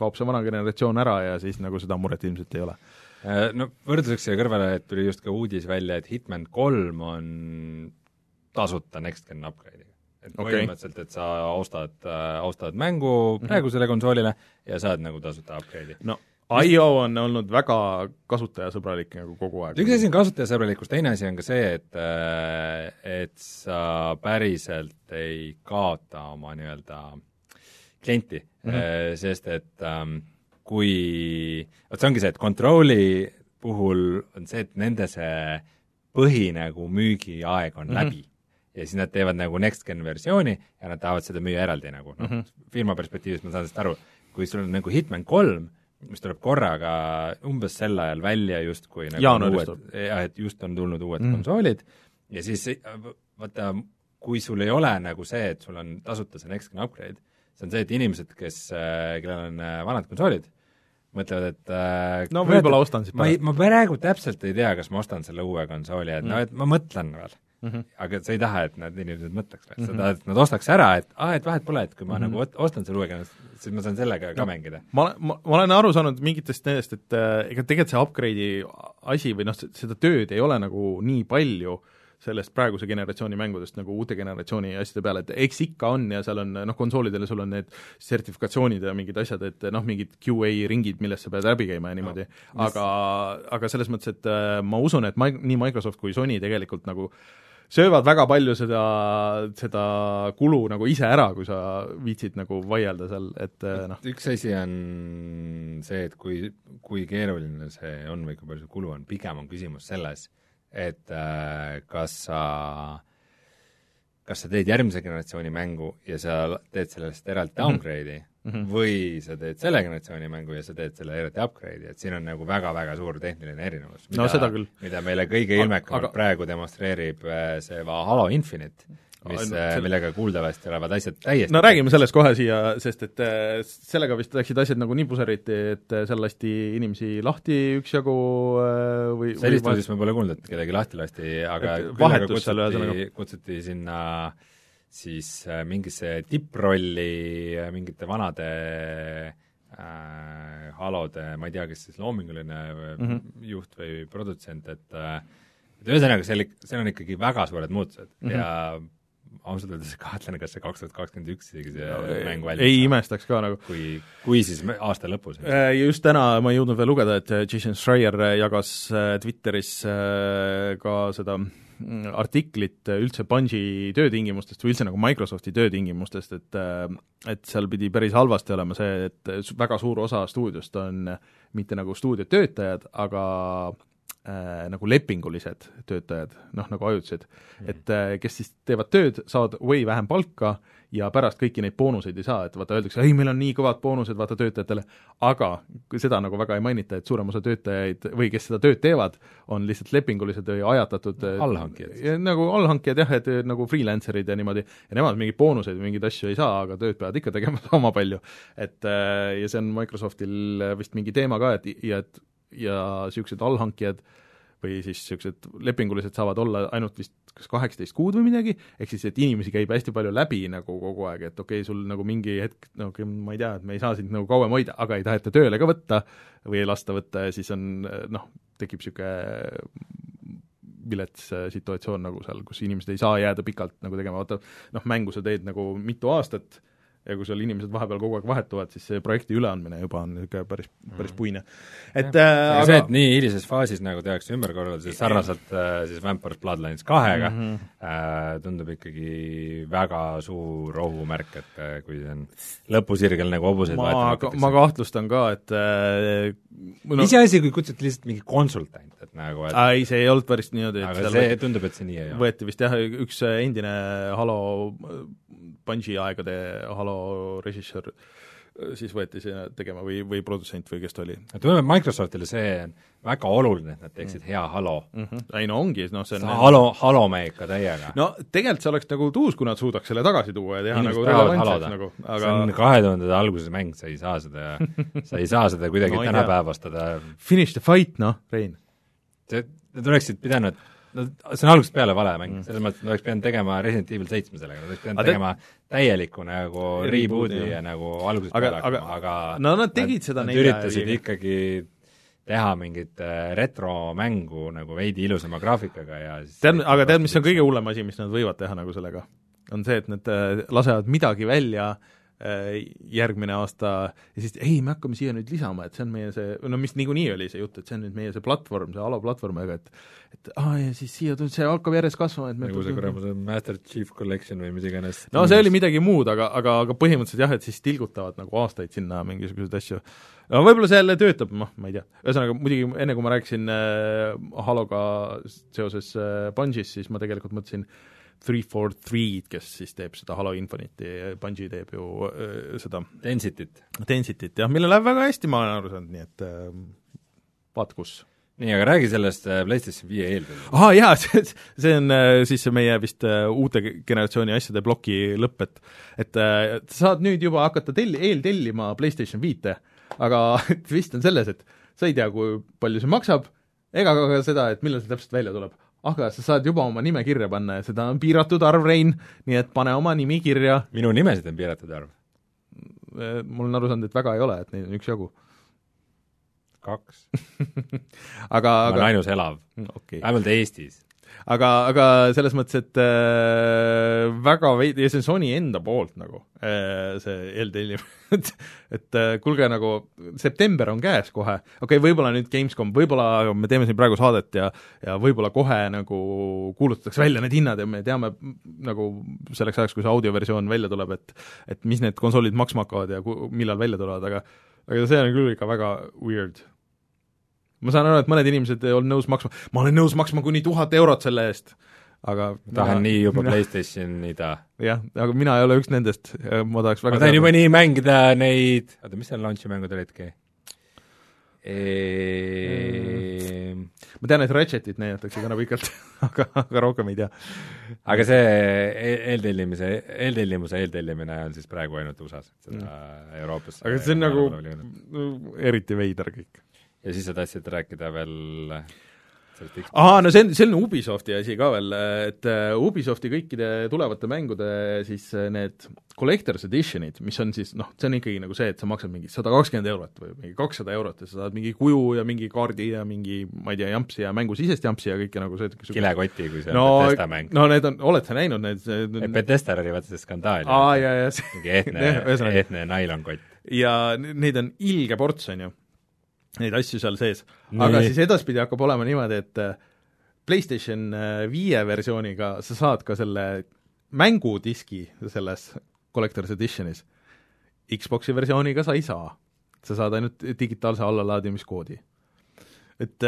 kaob see vana generatsioon ära ja siis nagu seda muret ilmselt ei ole. No võrdluseks siia kõrvale, et tuli just ka uudis välja, et Hitman kolm on tasuta next-gen upgrade'iga. Et okay. Põhimõtteliselt, et sa ostad, äh, ostad mängu praegusele konsoolile ja saad nagu tasuta upgrade'i. No I O on olnud väga kasutajasõbralik nagu kogu aeg. Üks asi on kasutajasõbralikkus, teine asi on ka see, et, et sa päriselt ei kaota oma nii-öelda klienti mm-hmm., sest et ähm, kui, vot see ongi see, et Controli puhul on see, et nende see põhi nagu müügiaeg on mm-hmm. läbi ja siis nad teevad nagu next-gen versiooni ja nad tahavad seda müüa eraldi nagu, noh, mm-hmm. firma perspektiivist ma saan sellest aru, kui sul on nagu Hitman kolm, mis tuleb korraga umbes sel ajal välja justkui nagu uued, jah, et just on tulnud uued mm. konsoolid ja siis vaata, kui sul ei ole nagu see, et sul on tasuta see next-gen upgrade, see on see, et inimesed, kes, kellel on vanad konsoolid, mõtlevad, et no võib-olla ostan siis ma, ei, ma praegu täpselt ei tea, kas ma ostan selle uue konsooli, et mm. no, et ma mõtlen veel. Mm-hmm. Aga sa ei taha, et need inimesed mõtleks veel, sa tahad, et nad ostaks ära, et aa, et vahet pole, et kui ma mm-hmm. nagu ostan selle uuega, siis ma saan sellega ka no, mängida. Ma, ma, ma olen aru saanud mingitest nendest, et äh, ega tegelikult see upgrade'i asi või noh, seda tööd ei ole nagu nii palju sellest praeguse generatsiooni mängudest nagu uute generatsiooni asjade peale, et eks ikka on ja seal on, noh, konsoolidele sul on need sertifikatsioonid ja mingid asjad, et noh, mingid Q A ringid, millest sa pead läbi käima ja niimoodi no,, aga, aga selles mõttes, et äh, ma usun, et ma, nii Microsoft kui Sony tegelikult nagu söövad väga palju seda, seda kulu nagu ise ära, kui sa viitsid nagu vaielda seal, et noh. Üks asi on see, et kui, kui keeruline see on või kui palju see kulu on, pigem on küsimus selles, et äh, kas sa kas sa teed järgmise generatsiooni mängu ja sa teed sellest eraldi downgrade'i mm-hmm. või sa teed selle generatsiooni mängu ja sa teed selle eraldi upgrade'i, et siin on nagu väga-väga suur tehniline erinevus, mida, no, mida meile kõige ilmekamalt aga... praegu demonstreerib see Halo Infinite, mis, no, selle... millega kuuldavasti olevad asjad täiesti no räägime sellest kohe siia, sest et sellega vist läksid asjad nagu nii puseriti, et seal lasti inimesi lahti üksjagu või sellist uudist ma pole kuulnud, et kedagi lahti lasti, aga vahetus seal kutsuti, kutsuti sinna siis mingisse tipprolli mingite vanade äh, halode, ma ei tea, kes siis loominguline mm-hmm. juht või produtsent, et et ühesõnaga, see, see on ikkagi väga suured muutused mm-hmm. ja ausalt öeldes kahtlane, kas see kaks tuhat kakskümmend üks isegi see no, mäng välja ei imestaks ka nagu kui, kui siis aasta lõpus just täna ma ei jõudnud veel lugeda, et Jason Schreier jagas Twitteris ka seda artiklit üldse Bungi töötingimustest või üldse nagu Microsofti töötingimustest, et et seal pidi päris halvasti olema see, et väga suur osa stuudiost on mitte nagu stuudiotöötajad, aga Äh, nagu lepingulised töötajad, noh nagu ajutised mm., et äh, kes siis teevad tööd, saavad way vähem palka ja pärast kõiki neid boonuseid ei saa, et vaata öeldakse, ei, meil on nii kõvad boonused vaata töötajatele, aga seda nagu väga ei mainita, et suurem osa töötajaid või kes seda tööd teevad, on lihtsalt lepingulised või ajatatud allhankijad. Nagu allhankijad jah, et nagu freelancerid ja niimoodi, ja nemad mingeid boonuseid või mingeid asju ei saa, aga tööd peavad ikka tegema sama palju. Et äh, ja see on Microsoftil vist mingi teema ka, et ja et ja niisugused allhankijad või siis niisugused lepingulised saavad olla ainult vist kas kaheksateist kuud või midagi, ehk siis, et inimesi käib hästi palju läbi nagu kogu aeg, et okei okay,, sul nagu mingi hetk, no okay, ma ei tea, et me ei saa sind nagu kauem hoida, aga ei taheta tööle ka võtta või ei lasta võtta ja siis on noh, tekib niisugune vilets situatsioon nagu seal, kus inimesed ei saa jääda pikalt nagu tegema, vaata noh, mängu sa teed nagu mitu aastat ja kui seal inimesed vahepeal kogu aeg vahetuvad, siis see projekti üleandmine juba on ikka päris, päris puine. Et, äh, aga see, et nii hilises faasis nagu tehakse ümberkorraldus, sarnaselt äh, siis Vampire Bloodlines kahega mm, -hmm. äh, tundub ikkagi väga suur ohumärk, et äh, kui see on lõpusirgel nagu hobuseid ma, ka, ma kahtlustan ka, et äh, no, ise asi, kui kutsuti lihtsalt mingi konsultant, et nagu et... ei, see ei olnud päris niimoodi, aga see võeti, tundub, et see nii ei ole. Võeti vist jah, üks endine Halo Bungi aegade Halo režissöör siis võeti see tegema või, või produtsent või kes ta oli. Tundub, et Microsoftile see on väga oluline, et nad teeksid hea Halo mm. -hmm. ei no ongi, noh see on Halo, Halo me ikka täiega. No tegelikult see oleks nagu tuus, kui nad suudaks selle tagasi tuua ja teha inimesed nagu relevantseks nagu, aga see on kahe tuhandete alguses mäng, sa ei saa seda sa ei saa seda kuidagi no, tänapäevastada. Finish the fight, noh, Rein. Te, te tuleksid pidanud no see on algusest peale vale mäng mm., selles mõttes, et nad oleks pidanud tegema Resident Evil seitse sellega, nad oleks pidanud te... tegema täieliku nagu reboot'i ja nagu algusest aga, peale hakkama, aga, aga no nad tegid seda nad üritasid ja... ikkagi teha mingit retromängu nagu veidi ilusama graafikaga ja tead, aga tead, mis on kõige hullem asi, mis nad võivad teha nagu sellega? On see, et nad lasevad midagi välja järgmine aasta ja siis ei, me hakkame siia nüüd lisama, et see on meie see, no mis niikuinii oli see jutt, et see on nüüd meie see platvorm, see Halo platvorm, aga et et aa, ja siis siia tuleb, see hakkab järjest kasvama, et nagu see kurema see Master Chief Collection või mis iganes. No see oli midagi muud, aga, aga, aga põhimõtteliselt jah, et siis tilgutavad nagu aastaid sinna mingisuguseid asju. No võib-olla see jälle töötab, noh, ma ei tea. Ühesõnaga, muidugi enne kui ma rääkisin äh, Haloga seoses äh, Bungis, siis ma tegelikult mõtlesin three forty-three, kes siis teeb seda Halo Infinite'i, Bungie teeb ju äh, seda Densityt. Densityt, jah, mille läheb väga hästi, ma olen aru saanud, nii et äh, vaat kus. Nii, aga räägi sellest PlayStation viie eeltööd. Aha, jaa, see, see on äh, siis meie vist äh, uute generatsiooni asjade ploki lõpp, et et äh, saad nüüd juba hakata telli, eeltellima PlayStation viite, aga vist on selles, et sa ei tea, kui palju see maksab, ega ka seda, et millal see täpselt välja tuleb. Aga sa saad juba oma nime kirja panna ja seda on piiratud arv, Rein, nii et pane oma nimi kirja. Minu nimesid on piiratud arv? Mul on aru saanud, et väga ei ole, et neid on üks jagu. Kaks. aga, ma aga... olen ainus elav. Okay. Ainult Eestis. Aga, aga selles mõttes, et äh, väga veid-, ja see on Sony enda poolt nagu, äh, see eeltellim, et, et äh, kulge nagu, september on käes kohe, okei okay,, võib-olla nüüd Gamescom, võib-olla me teeme siin praegu saadet ja ja võib-olla kohe nagu kuulutatakse välja need hinnad ja me teame nagu selleks ajaks, kui see audioversioon välja tuleb, et et mis need konsoolid maksma hakkavad ja ku, millal välja tulevad, aga aga see on küll ikka väga weird. Ma saan aru, et mõned inimesed ei olnud nõus maksma, ma olen nõus maksma kuni tuhat eurot selle eest, aga tahan mina, nii juba mina, PlayStationida. jah, aga mina ei ole üks nendest, ma tahaks väga ma tahan juba nii mängida neid, oota, mis seal launchi mängud olidki? Eee... ma tean, et Ratchetit näidatakse täna pikalt, aga, aga rohkem ei tea. Aga see eeltellimise, eeltellimuse eeltellimine on siis praegu ainult U S A-s, seda mm. Euroopas. Aga see on nagu eriti veider kõik. Ja siis sa tahtsid rääkida veel ahaa, no see on, see on Ubisofti asi ka veel, et Ubisofti kõikide tulevate mängude siis need Collector's Editionid, mis on siis, noh, see on ikkagi nagu see, et sa maksad mingi sada kakskümmend eurot või mingi kakssada eurot ja sa saad mingi kuju ja mingi kaardi ja mingi, ma ei tea, jampsi ja mängusisest jampsi ja kõike nagu see kilekoti, kui see no, on Bethesda mäng. No need on, oled sa näinud need see... Bethesda oli vaata see skandaal. Aa, ja, ja see... mingi ehtne, ehtne nailonkott. Ja neid on ilge ports, on ju. Neid asju seal sees. Aga siis edaspidi hakkab olema niimoodi, et PlayStation viie versiooniga sa saad ka selle mängudiski selles Collector's Editionis. Xboxi versiooniga sa ei saa. Sa saad ainult digitaalse allalaadimiskoodi. Et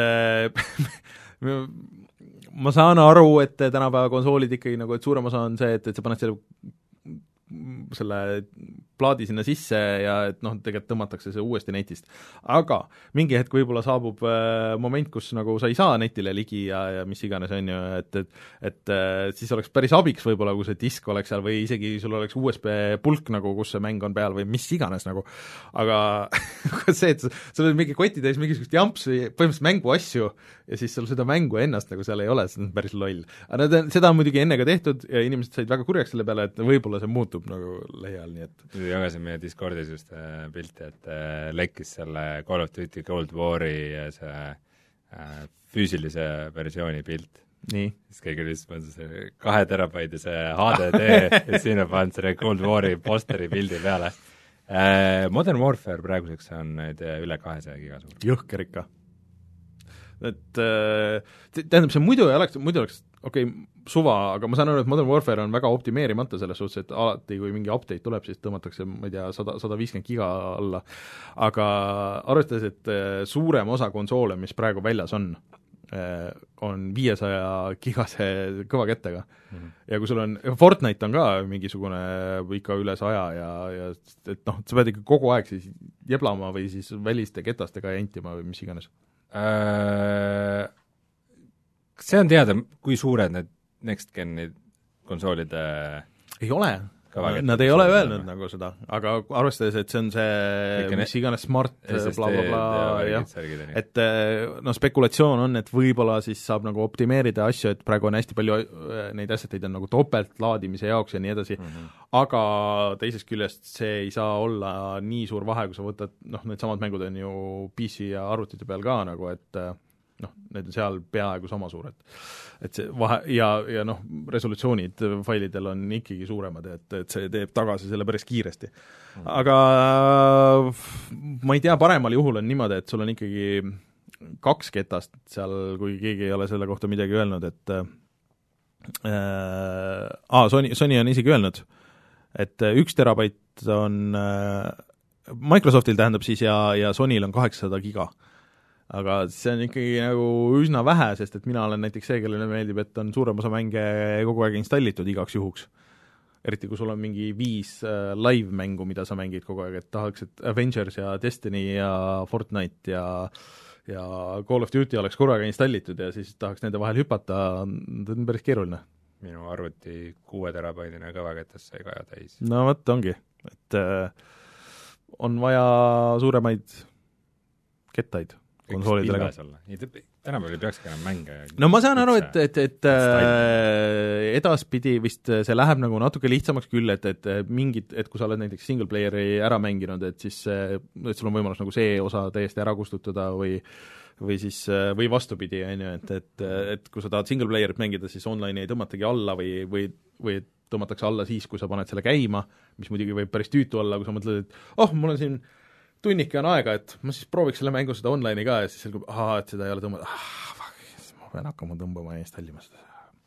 ma saan aru, et tänapäeva konsoolid ikkagi nagu, et suurem osa on see, et, et sa paned selle selle plaadi sinna sisse ja et noh, tegelikult tõmmatakse see uuesti netist. Aga mingi hetk võib-olla saabub äh, moment, kus nagu sa ei saa netile ligi ja, ja mis iganes on ju, et, et, et äh, siis oleks päris abiks võib-olla, kui see disk oleks seal või isegi sul oleks U S B pulk nagu, kus see mäng on peal või mis iganes nagu. Aga see, et sul on mingi koti täis mingisugust jampsi, põhimõtteliselt mängu asju ja siis sul seda mängu ennast nagu seal ei ole, see on päris loll. Aga seda on muidugi enne ka tehtud ja inimesed said väga kurjaks selle peale, et võib-olla see muutub nagu lähiajal, nii et jagasin meie Discordis just äh, pilti, et äh, lekkis selle Call of Duty Cold War'i see äh, füüsilise versiooni pilt. Nii. Siis keegi oli pannud see kahe terabaidise H D D ja siin on pannud selle Cold War'i posteri pildi peale. Äh, Modern Warfare praeguseks on nüüd üle kahesaja giga suur. Jõhker ikka. Et äh, tähendab, see muidu ei oleks, muidu oleks okei okay,, suva, aga ma saan aru, et Modern Warfare on väga optimeerimata selles suhtes, et alati, kui mingi update tuleb, siis tõmmatakse, ma ei tea, sada, sada viiskümmend giga alla. Aga arvestades, et suurem osa konsoole, mis praegu väljas on, on viiesaja gigase kõvakettega. Mm-hmm. Ja kui sul on, Fortnite on ka mingisugune ikka üle saja ja, ja et noh, sa pead ikka kogu aeg siis jeblama või siis väliste ketastega jantima või mis iganes. Äh... See on teada, kui suured need next-gen'id konsoolide ei ole. kõvakettad. Nad ei ole öelnud nagu seda, aga arvestades, et see on see mis iganes smart blablabla, jah, et no spekulatsioon on, et võib-olla siis saab nagu optimeerida asju, et praegu on hästi palju neid asseteid on nagu topeltlaadimise jaoks ja nii edasi mm, -hmm. aga teisest küljest see ei saa olla nii suur vahe, kui sa võtad, noh, needsamad mängud on ju P C ja arvutite peal ka nagu, et noh, need on seal peaaegu sama suured. Et see vahe ja, ja noh, resolutsioonid failidel on ikkagi suuremad, et, et see teeb tagasi selle päris kiiresti. Aga ma ei tea, paremal juhul on niimoodi, et sul on ikkagi kaks ketast seal, kui keegi ei ole selle kohta midagi öelnud, et äh, ah, Sony, Sony on isegi öelnud, et üks terabait on äh, Microsoftil tähendab siis ja, ja Sonyl on kaheksasada giga. Aga see on ikkagi nagu üsna vähe, sest et mina olen näiteks see, kellele meeldib, et on suurem osa mänge kogu aeg installitud igaks juhuks. Eriti kui sul on mingi viis äh, live-mängu, mida sa mängid kogu aeg, et tahaks, et Avengers ja Destiny ja Fortnite ja, ja Call of Duty oleks kogu aeg installitud ja siis tahaks nende vahel hüpata, see on päris keeruline. Minu arvuti kuue terabaidine kõvaketas sai kaja täis. No võt ongi, et äh, on vaja suuremaid kettaid konsoolidele ka. Tänapäeval ei peakski enam mänge. No ma saan aru, et, et, et äh, edaspidi vist see läheb nagu natuke lihtsamaks küll, et, et mingid, et kui sa oled näiteks single playeri ära mänginud, et siis et sul on võimalus nagu see osa täiesti ära kustutada või või siis, või vastupidi, on ju, et, et, et kui sa tahad single playerit mängida, siis online ei tõmmatagi alla või, või, või tõmmatakse alla siis, kui sa paned selle käima, mis muidugi võib päris tüütu olla, kui sa mõtled, et oh, mul on siin tunnike on aega, et ma siis prooviks selle mängu seda online'i ka ja siis selgub, ahaa, et seda ei ole tõmmata, ah, fuck, ma pean hakkama tõmbama ja installima seda.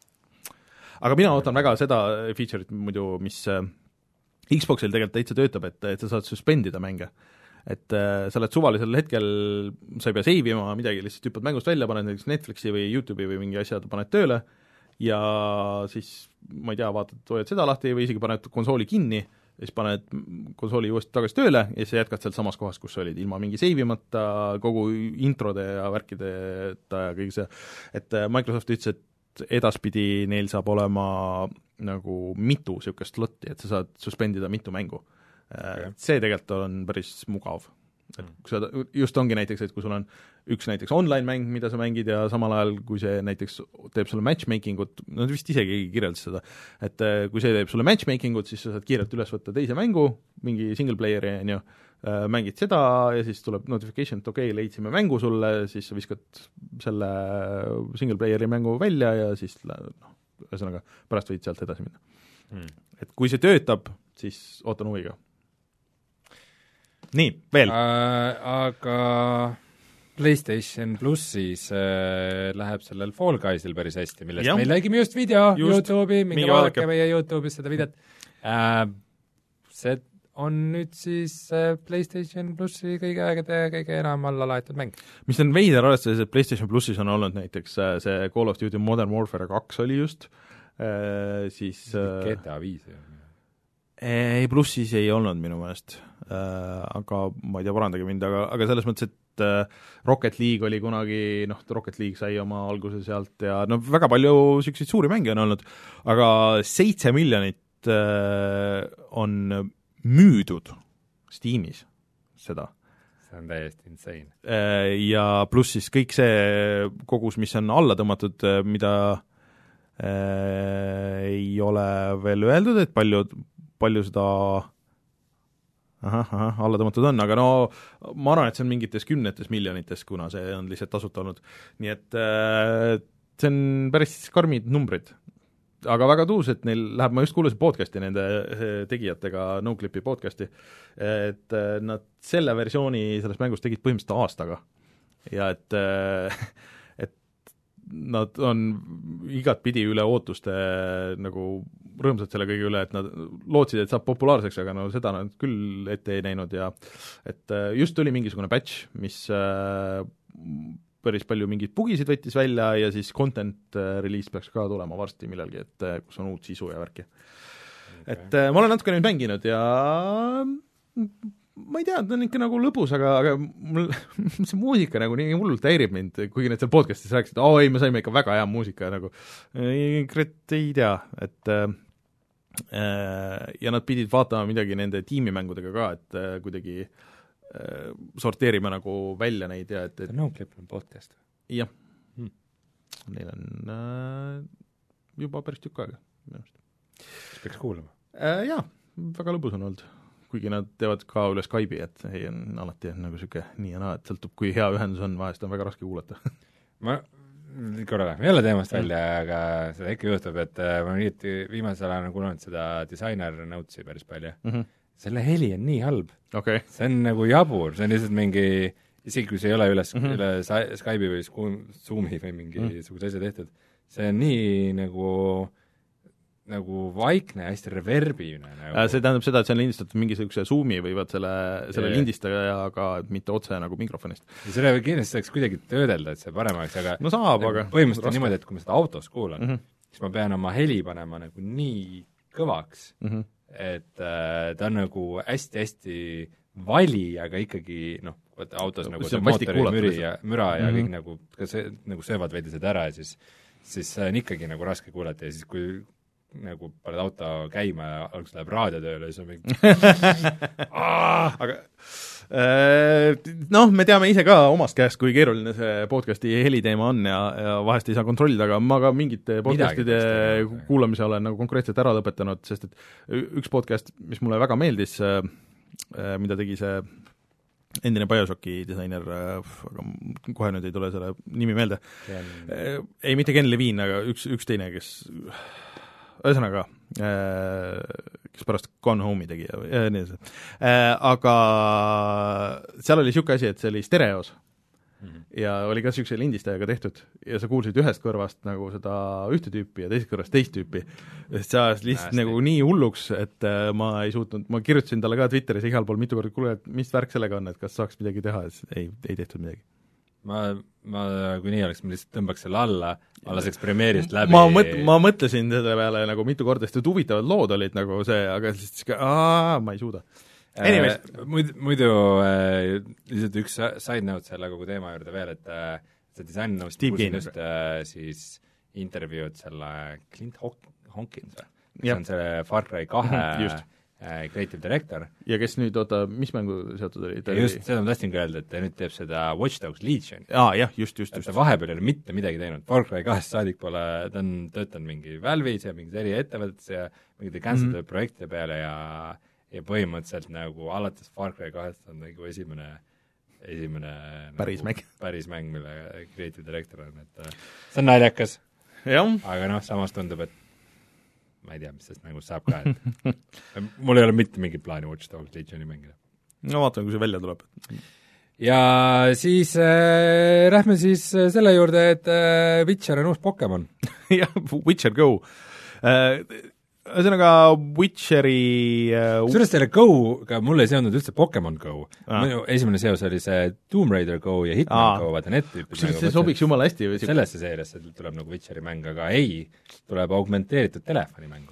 Aga mina ootan väga seda feature'it muidu, mis Xboxil tegelikult täitsa töötab, et, et sa saad suspendida mänge. Et äh, sa oled suvalisel hetkel, sa ei pea save ima midagi, lihtsalt hüppad mängust välja, paned näiteks Netflixi või YouTube'i või mingi asja, paned tööle ja siis, ma ei tea, vaatad, hoiad seda lahti või isegi paned konsooli kinni ja siis paned konsooli uuesti tagasi tööle ja siis jätkad seal samas kohas, kus sa olid, ilma mingi save imata, kogu introde ja värkideta ja kõik see, et Microsoft ütles, et edaspidi neil saab olema nagu mitu niisugust slotti, et sa saad suspendida mitu mängu. Okay. See tegelikult on päris mugav. Et kui sa, just ongi näiteks, et kui sul on üks näiteks online-mäng, mida sa mängid ja samal ajal, kui see näiteks teeb sulle matchmakingut, nad vist isegi kirjeldas seda, et kui see teeb sulle matchmakingut, siis sa saad kiirelt üles võtta teise mängu, mingi single playeri, on ju, mängid seda ja siis tuleb notification, et okei, okay, leidsime mängu sulle, siis sa viskad selle single playeri mängu välja ja siis noh, ühesõnaga pärast võid sealt edasi minna hmm.. Et kui see töötab, siis ootan huviga. Nii, veel äh,? Aga PlayStation plussis äh, läheb sellel Fall Guysil päris hästi, millest ja. Meil nägime just video just. YouTube'i, minge vaadake meie YouTube'is seda videot äh,. See on nüüd siis äh, PlayStation plussi kõige aegade kõige enam alla laetud mäng. Mis on veider arvestades, et PlayStation plussis on olnud näiteks äh, see Call of Duty Modern Warfare kaks oli just äh, siis äh, G T A viis ei, plussis ei olnud minu meelest äh,, aga ma ei tea, parandage mind, aga, aga selles mõttes, et äh, Rocket League oli kunagi, noh, Rocket League sai oma alguse sealt ja no väga palju niisuguseid suuri mänge on olnud, aga seitse miljonit äh, on müüdud Steamis seda. See on täiesti insane. Äh, ja pluss siis kõik see kogus, mis on alla tõmmatud, mida äh, ei ole veel öeldud, et palju palju seda ahah, ahah, alla tõmmatud on, aga no ma arvan, et see on mingites kümnetes miljonites, kuna see on lihtsalt tasuta olnud. Nii et äh, see on päris karmid numbrid. Aga väga tuus, et neil läheb, ma just kuulasin podcasti nende tegijatega, NoClipi podcasti, et äh, nad selle versiooni sellest mängust tegid põhimõtteliselt aastaga. Ja et äh, nad on igat pidi üle ootuste nagu rõõmsad selle kõige üle, et nad lootsid, et saab populaarseks, aga no seda nad küll ette ei näinud ja et just tuli mingisugune patch, mis päris palju mingeid bugisid võttis välja ja siis content release peaks ka tulema varsti millalgi, et kus on uut sisu ja värki. Okay. Et ma olen natuke nüüd mänginud ja ma ei tea, ta on ikka nagu lõbus, aga, aga mul see muusika nagu nii hullult häirib mind, kuigi need seal podcastis rääkisid, oo ei, me saime ikka väga hea muusika nagu, ei, kret, ei tea, et äh, ja nad pidid vaatama midagi nende tiimimängudega ka, et kuidagi sorteerima nagu välja neid ja et, et No Clip on podcast. jah Hmm. neil on äh, juba päris tükk aega minu arust. Kas peaks kuulama? Äh, jaa, väga lõbus on olnud, kuigi nad teevad ka üle Skype'i, et ei on alati on nagu niisugune nii ja naa, et sõltub, kui hea ühendus on, vahest on väga raske kuulata. ma korra lähme jälle teemast välja, aga seda ikka juhtub, et ma nüüd viimasel ajal olen kuulanud seda Designer Notesi päris palju mm. -hmm. selle heli on nii halb okay.. see on nagu jabur, see on lihtsalt mingi, isegi kui see ei ole üles mm, -hmm. üle Skype'i või Zoomi või mingi mm -hmm. suguse asja tehtud, see on nii nagu nagu vaikne, hästi reverbivne nagu. See tähendab seda, et see on lindistatud mingisuguse Zoomi või vaat selle, selle yeah. lindistajaga, mitte otse nagu mikrofonist. ja selle kindlasti saaks kuidagi töödelda, et see paremaks, aga no saab, nagu aga põhimõtteliselt on niimoodi, et kui ma seda autos kuulan mm, -hmm. siis ma pean oma heli panema nagu nii kõvaks mm, -hmm. et äh, ta on nagu hästi-hästi vali, aga ikkagi noh, autos nagu see mootori müri ja müra ja mm -hmm. kõik nagu, ka see, nagu söövad veidi seda ära ja siis siis see on ikkagi nagu raske kuulata ja siis, kui nagu paned auto käima ja alguses läheb raadio tööle ja siis on mingi aga noh, me teame ise ka omast käest, kui keeruline see podcasti heliteema on ja, ja vahest ei saa kontrollida, aga ma ka mingite podcastide kuulamise olen nagu konkreetselt ära lõpetanud, sest et üks podcast, mis mulle väga meeldis, mida tegi see endine BioShocki disainer, aga kohe nüüd ei tule selle nimi meelde, ei, mitte Ken Levine, aga üks, üks teine, kes ühesõnaga, kes pärast Gone Home'i tegi ja nii edasi. Aga seal oli niisugune asi, et see oli stereos mm -hmm. ja oli ka niisuguse lindistajaga tehtud ja sa kuulsid ühest kõrvast nagu seda ühte tüüpi ja teisest kõrvast teist tüüpi. Sest see ajas lihtsalt Hästi. nagu nii hulluks, et ma ei suutnud, ma kirjutasin talle ka Twitteris igal pool mitu korda, kuule, et mis värk sellega on, et kas saaks midagi teha, et ei, ei tehtud midagi. ma, ma kui nii oleks, ma lihtsalt tõmbaks selle alla, laseks Premiere'ist läbi. ma mõt-, ma mõtlesin selle peale nagu mitu korda, sest et huvitavad lood olid nagu see, aga siis aa, ma ei suuda. Anyways. Muidu, muidu äh, lihtsalt üks side note selle kogu teema juurde veel, et äh, see disain nõust kuulsin just äh, siis intervjuud selle Clint Hawkins, kes on selle Far Cry kahe just. Creative Director. Ja kes nüüd, oota, mis mängu seotud oli? Ja just, seda ma tahtsingi öelda, et ta nüüd teeb seda Watch Dogs Legion. Aa, jah, just, just, just. ta vahepeal ei ole mitte midagi teinud. Far Cry kahest saadik pole, ta on töötanud mingi Valve'is ja mingis eri ettevõttes ja mingite cancelled mm -hmm. projektide peale ja ja põhimõtteliselt nagu alates Far Cry kahest on nagu esimene esimene päris nagu, mäng. päris mäng, mille Creative Director on, et see on naljakas. Aga noh, samas tundub, et ma ei tea, mis sellest mängust saab ka, et mul ei ole mitte mingit plaani Watch Dogs Legioni mängida. No vaatame, kui see välja tuleb. Ja siis äh, lähme siis selle juurde, et äh, Witcher on uus Pokemon. jah, Witcher Go. Äh, ühesõnaga Witcheri äh, Suurest selle Go-ga mul ei seondunud üldse Pokemon Go. Minu esimene seos oli see Tomb Raider Go ja Hitman Aa. Go, vaata need tüüpid. Kusjuures see sobiks jumala hästi. Sellesse seeriasse tuleb nagu Witcheri mäng, aga ei, tuleb augmenteeritud telefonimäng.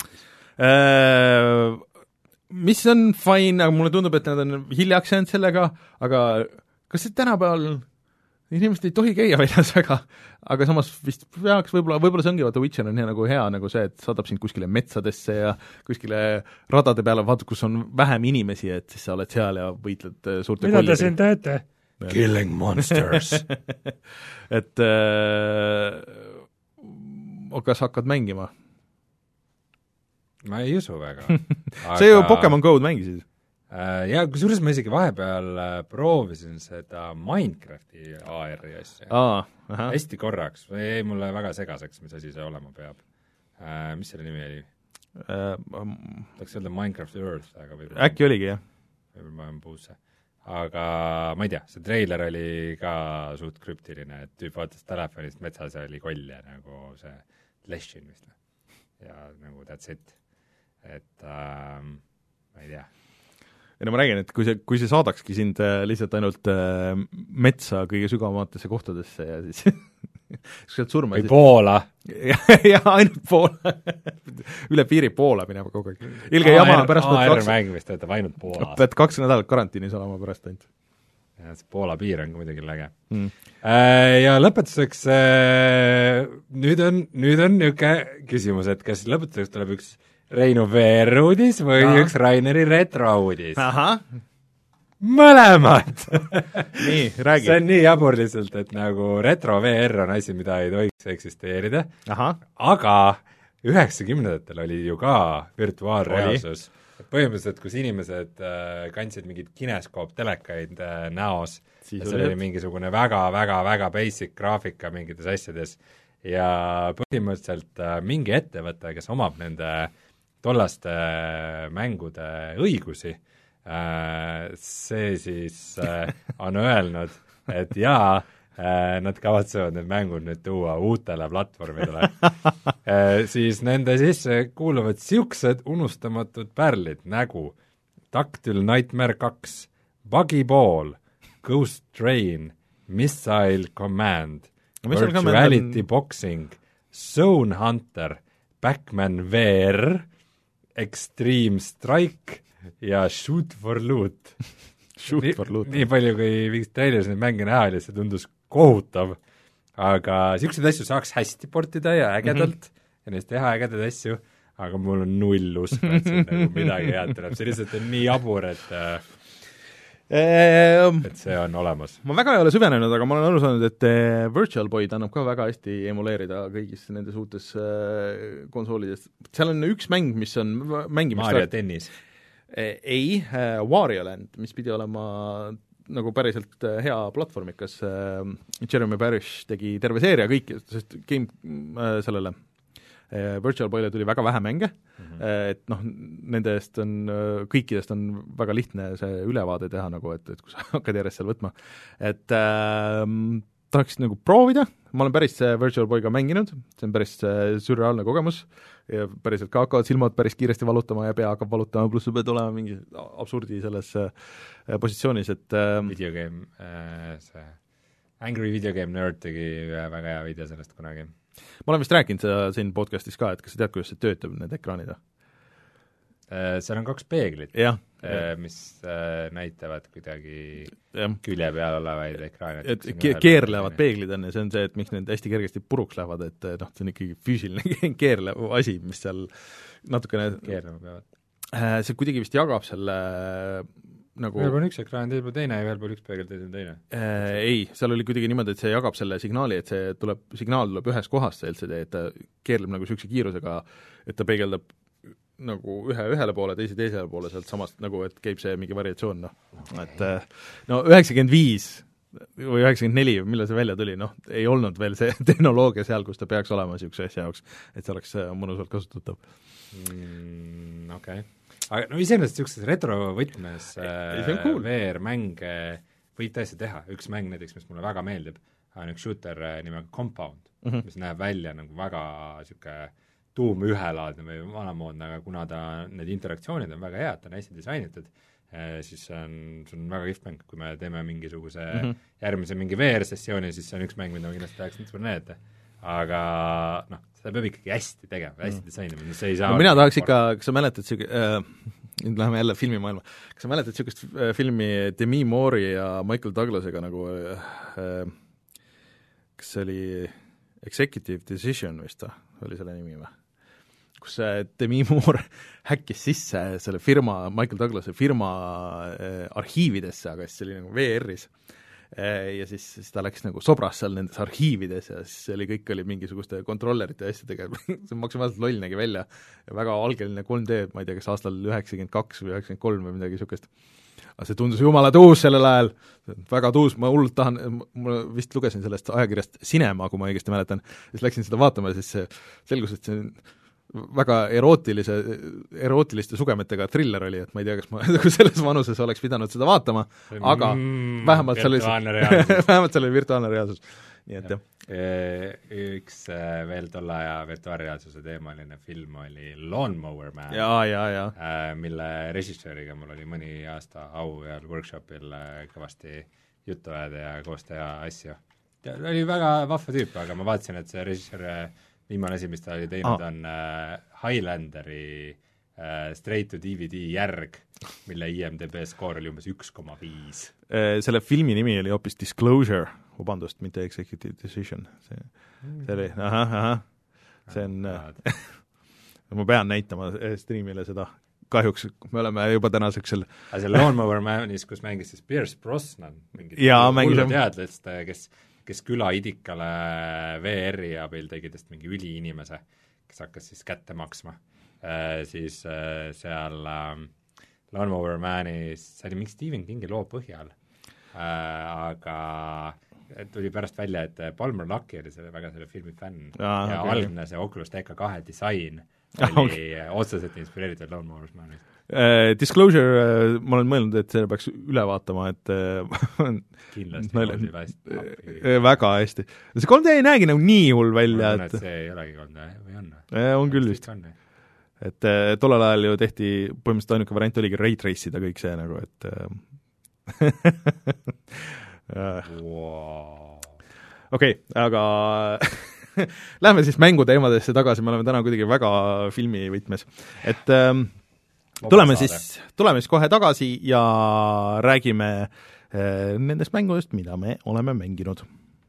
Äh, mis on fine, aga mulle tundub, et nad on hiljaks jäänud sellega, aga kas see tänapäeval inimesed ei tohi käia väljas väga, aga samas vist peaks võib-olla, võib-olla see ongi, vaata Witcher on hea nagu hea nagu see, et saadab sind kuskile metsadesse ja kuskile radade peale, vaata, kus on vähem inimesi, et siis sa oled seal ja võitled suurte mida te siin teete? Killing monsters. et äh, kas hakkad mängima? ma ei usu väga. Aga... see ju Pokemon Go-d mängisid? Ja kusjuures ma isegi vahepeal proovisin seda Minecrafti A R-i asja. Aa, hästi korraks, jäi mulle väga segaseks, mis asi see olema peab. Äh, mis selle nimi oli? Äh, um... tahaks öelda Minecraft Earth, aga võib-olla äkki oligi, jah. võib-olla ma olen puusse. Aga ma ei tea, see treiler oli ka suht krüptiline, et tüüp vaatas telefonist metsas ja oli koll ja nagu see Leshin vist. Ja nagu that's it. Et ähm, ma ei tea. Ja no ma räägin, et kui see, kui see saadakski sind äh, lihtsalt ainult äh, metsa kõige sügavamatesse kohtadesse ja siis kui sealt surma või siis... Poola. jah, ainult Poola. üle piiri Poola minema kogu aeg. Ilge jama pärast A R mäng vist töötab ainult Poolas. Pead kaks nädalat karantiinis olema pärast ainult. Ja see Poola piir on ka muidugi läge. Mm. Äh, ja lõpetuseks äh, nüüd on, nüüd on niisugune küsimus, et kas lõpetuseks tuleb üks Reinu V R-uudis või Aha. üks Raineri retro-uudis? ahah, mõlemad! nii, räägi. see on nii jabur lihtsalt, et nagu retro V R on asi, mida ei tohiks eksisteerida, ahah, aga üheksakümnendatel oli ju ka virtuaalreaalsus. Põhimõtteliselt, kus inimesed äh, kandsid mingid kineskoop-telekaid äh, näos, Siis ja see oli oli mingisugune väga-väga-väga basic graafika mingites asjades ja põhimõtteliselt äh, mingi ettevõte, kes omab nende tollaste äh, mängude õigusi, äh, see siis äh, on öelnud, et jaa, äh, nad kavatsevad need mängud nüüd tuua uutele platvormidele äh, siis nende sisse kuuluvad siuksed unustamatud pärlid nagu Tactile Nightmare kaks, Buggy Ball, Ghost Train, Missile Command, Missile Virtuality Command on... Boxing, Zone Hunter, Backman V R, Extreme Strike ja Shoot for Loot. Shoot for Loot. Nii palju, kui mingis treileris neid mänge näha oli, see tundus kohutav, aga siukseid asju saaks hästi portida ja ägedalt mm -hmm. ja neist teha ägedaid asju, aga mul on null usku, et siin nagu midagi head tuleb, see lihtsalt on nii jabur, et Ehm, et see on olemas. ma väga ei ole süvenenud, aga ma olen aru saanud, et eh, Virtual Boy'd annab ka väga hästi emuleerida kõigis nendes uutes äh, konsoolides. Seal on üks mäng, mis on mängimist Mario tennis. eh, ei äh,, Wario Land, mis pidi olema nagu päriselt äh, hea platvormikas äh,, Jeremy Parish tegi terve seeria kõik, sest game äh, sellele äh, Virtual Boy'le tuli väga vähe mänge mm, -hmm. et noh, nende eest on, kõikidest on väga lihtne see ülevaade teha nagu, et, et kui sa hakkad järjest seal võtma, et äh, tahaks nagu proovida, ma olen päris Virtual Boy'ga mänginud, see on päris sürreaalne kogemus ja päriselt ka hakkavad silmad päris kiiresti valutama ja pea hakkab valutama, pluss sa pead olema mingi absurdi selles äh, positsioonis, et äh, videogame äh,, see Angry Video Game Nerd tegi väga hea video sellest kunagi. ma olen vist rääkinud seda siin podcastis ka, et kas sa tead, kuidas see töötab, need ekraanid? Äh, seal on kaks peeglit, jah, äh, mis äh, näitavad kuidagi jah. külje peal olevaid ekraane. et ke- keerlevad peeglid on ja see on see, et miks need hästi kergesti puruks lähevad, et noh, see on ikkagi füüsiline keerlev asi, mis seal natukene keerlema peavad. see kuidagi vist jagab selle nagu ühel pool on üks ekraan, teisel pool teine ja ühel pool üks peegel, teisel teine. äh, ei, seal oli kuidagi niimoodi, et see jagab selle signaali, et see tuleb, signaal tuleb ühest kohast, see L C D, et ta keerleb nagu niisuguse kiirusega, et ta peegeldab nagu ühe ühele poole, teise teisele poole sealt samast, nagu et käib see mingi variatsioon, noh. et no üheksakümmend viis või üheksakümmend neli, millal see välja tuli, noh, ei olnud veel see tehnoloogia seal, kus ta peaks olema niisuguse asja jaoks, et see oleks mõnusalt kasutatav mm,. Okei okay. Aga no iseenesest niisuguses retrovõtmes äh, cool. V R-mänge võib tõesti teha, üks mäng näiteks, mis mulle väga meeldib, on üks shooter nimega Compound mm, -hmm. mis näeb välja nagu väga niisugune tuum ühelaadne või vanamoodne, aga kuna ta, need interaktsioonid on väga head, ta on hästi disainitud, siis see on, see on väga kihvt mäng, kui me teeme mingisuguse mm -hmm. järgmise mingi V R-sessiooni, siis see on üks mäng, mida ma kindlasti tahaks nüüd sulle näidata. Aga noh, seda peab ikkagi hästi tegema, hästi mm. disainima, see ei saa no mina tahaks ikka, kas sa mäletad siuke- äh,, nüüd läheme jälle filmimaailma, kas sa mäletad niisugust äh, filmi Demi Moore'i ja Michael Douglasega nagu äh, kas see oli Executive Decision vist või, oli selle nimi või? Kus Demi Moore häkkis sisse selle firma, Michael Douglase firma äh, arhiividesse, aga siis see oli nagu V R-is äh, ja siis, siis ta läks nagu sobras seal nendes arhiivides ja siis oli, kõik oli mingisuguste kontrollerite asjadega see maksimaalselt loll nägi välja ja väga algeline kolm D, ma ei tea, kas aastal üheksakümmend kaks või üheksakümmend kolm või midagi niisugust. Aga see tundus jumala tuus sellel ajal, väga tuus, ma hullult tahan, ma vist lugesin sellest ajakirjast Cinema, kui ma õigesti mäletan, siis läksin seda vaatama ja siis selgus, et see väga erootilise, erootiliste sugemetega thriller oli, et ma ei tea, kas ma selles vanuses oleks pidanud seda vaatama, aga mm, vähemalt seal oli vähemalt seal oli virtuaalne reaalsus. Nii et jah. Üks veel tolle aja virtuaalreaalsuse teemaline film oli Lawnmower Man, ja, ja, ja. mille režissööriga mul oli mõni aasta au ja workshopil kõvasti juttu ajada ja koos teha asju. Ta oli väga vahva tüüp, aga ma vaatasin, et see režissöör viimane asi, mis ta oli teinud, ah. on uh, Highlanderi uh, straight to D V D järg, mille I M D B skoor oli umbes üks koma viis. Selle filmi nimi oli hoopis Disclosure, vabandust, mitte Executive Decision. See, see oli, ahah, ahah, see on ma pean näitama striimile seda, kahjuks me oleme juba tänaseks seal aga see Lawnmower Manis, kus mängis siis Pierce Brosnan, mingid hullu teadlast, kes, kes külaidikale V R-i abil tegi tast mingi üliinimese, kes hakkas siis kätte maksma, äh, siis äh, seal äh, Lawnmower Manis, see oli mingi Stephen Kingi loo põhjal, äh, aga tuli pärast välja, et Palmer Luckey oli selle, väga selle filmi fänn ah, ja okay. algne see Oculus D K kahe disain oli ah, okay. otseselt inspireeritud Lawnmower Manis. Uh, disclosure uh,, ma olen mõelnud, et selle peaks üle vaatama, et uh, kindlasti no, uh, väga hästi. See kolm D ei näegi nagu nii hull välja, et see ei olegi kolm D või on? Uh, on küll vist. Et uh, tollel ajal ju tehti, põhimõtteliselt ainuke variant oligi ray trace'ida kõik see nagu, et uh, wow. okei, okay, aga lähme siis mänguteemadesse tagasi, me oleme täna kuidagi väga filmi võtmes, et ähm, tuleme siis, tuleme siis kohe tagasi ja räägime äh, nendest mängudest, mida me oleme mänginud.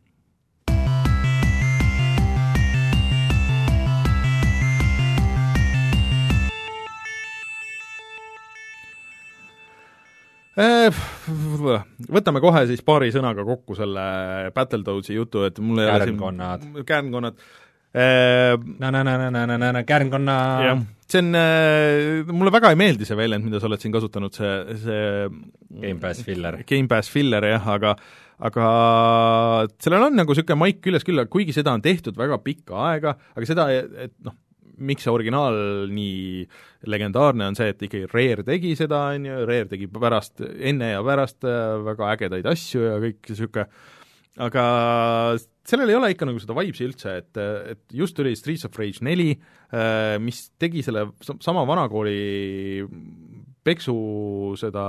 Võtame kohe siis paari sõnaga kokku selle Battletoadsi jutu, et mul ei kärnkonnad. ole siin kärnkonnad na-na-na-na-na-na-na kärnkonna jah, see on, mulle väga ei meeldi see väljend, mida sa oled siin kasutanud, see, see Game Pass filler. Game Pass filler, jah, aga aga sellel on nagu niisugune maik küljes küll, kuigi seda on tehtud väga pikka aega, aga seda, et noh, miks see originaal nii legendaarne on see, et ikkagi Rare tegi seda, on ju, Rare tegi pärast, enne ja pärast väga ägedaid asju ja kõik niisugune, aga sellel ei ole ikka nagu seda vibesi üldse, et, et just tuli Streets of Rage neli, mis tegi selle sama vanakooli peksu seda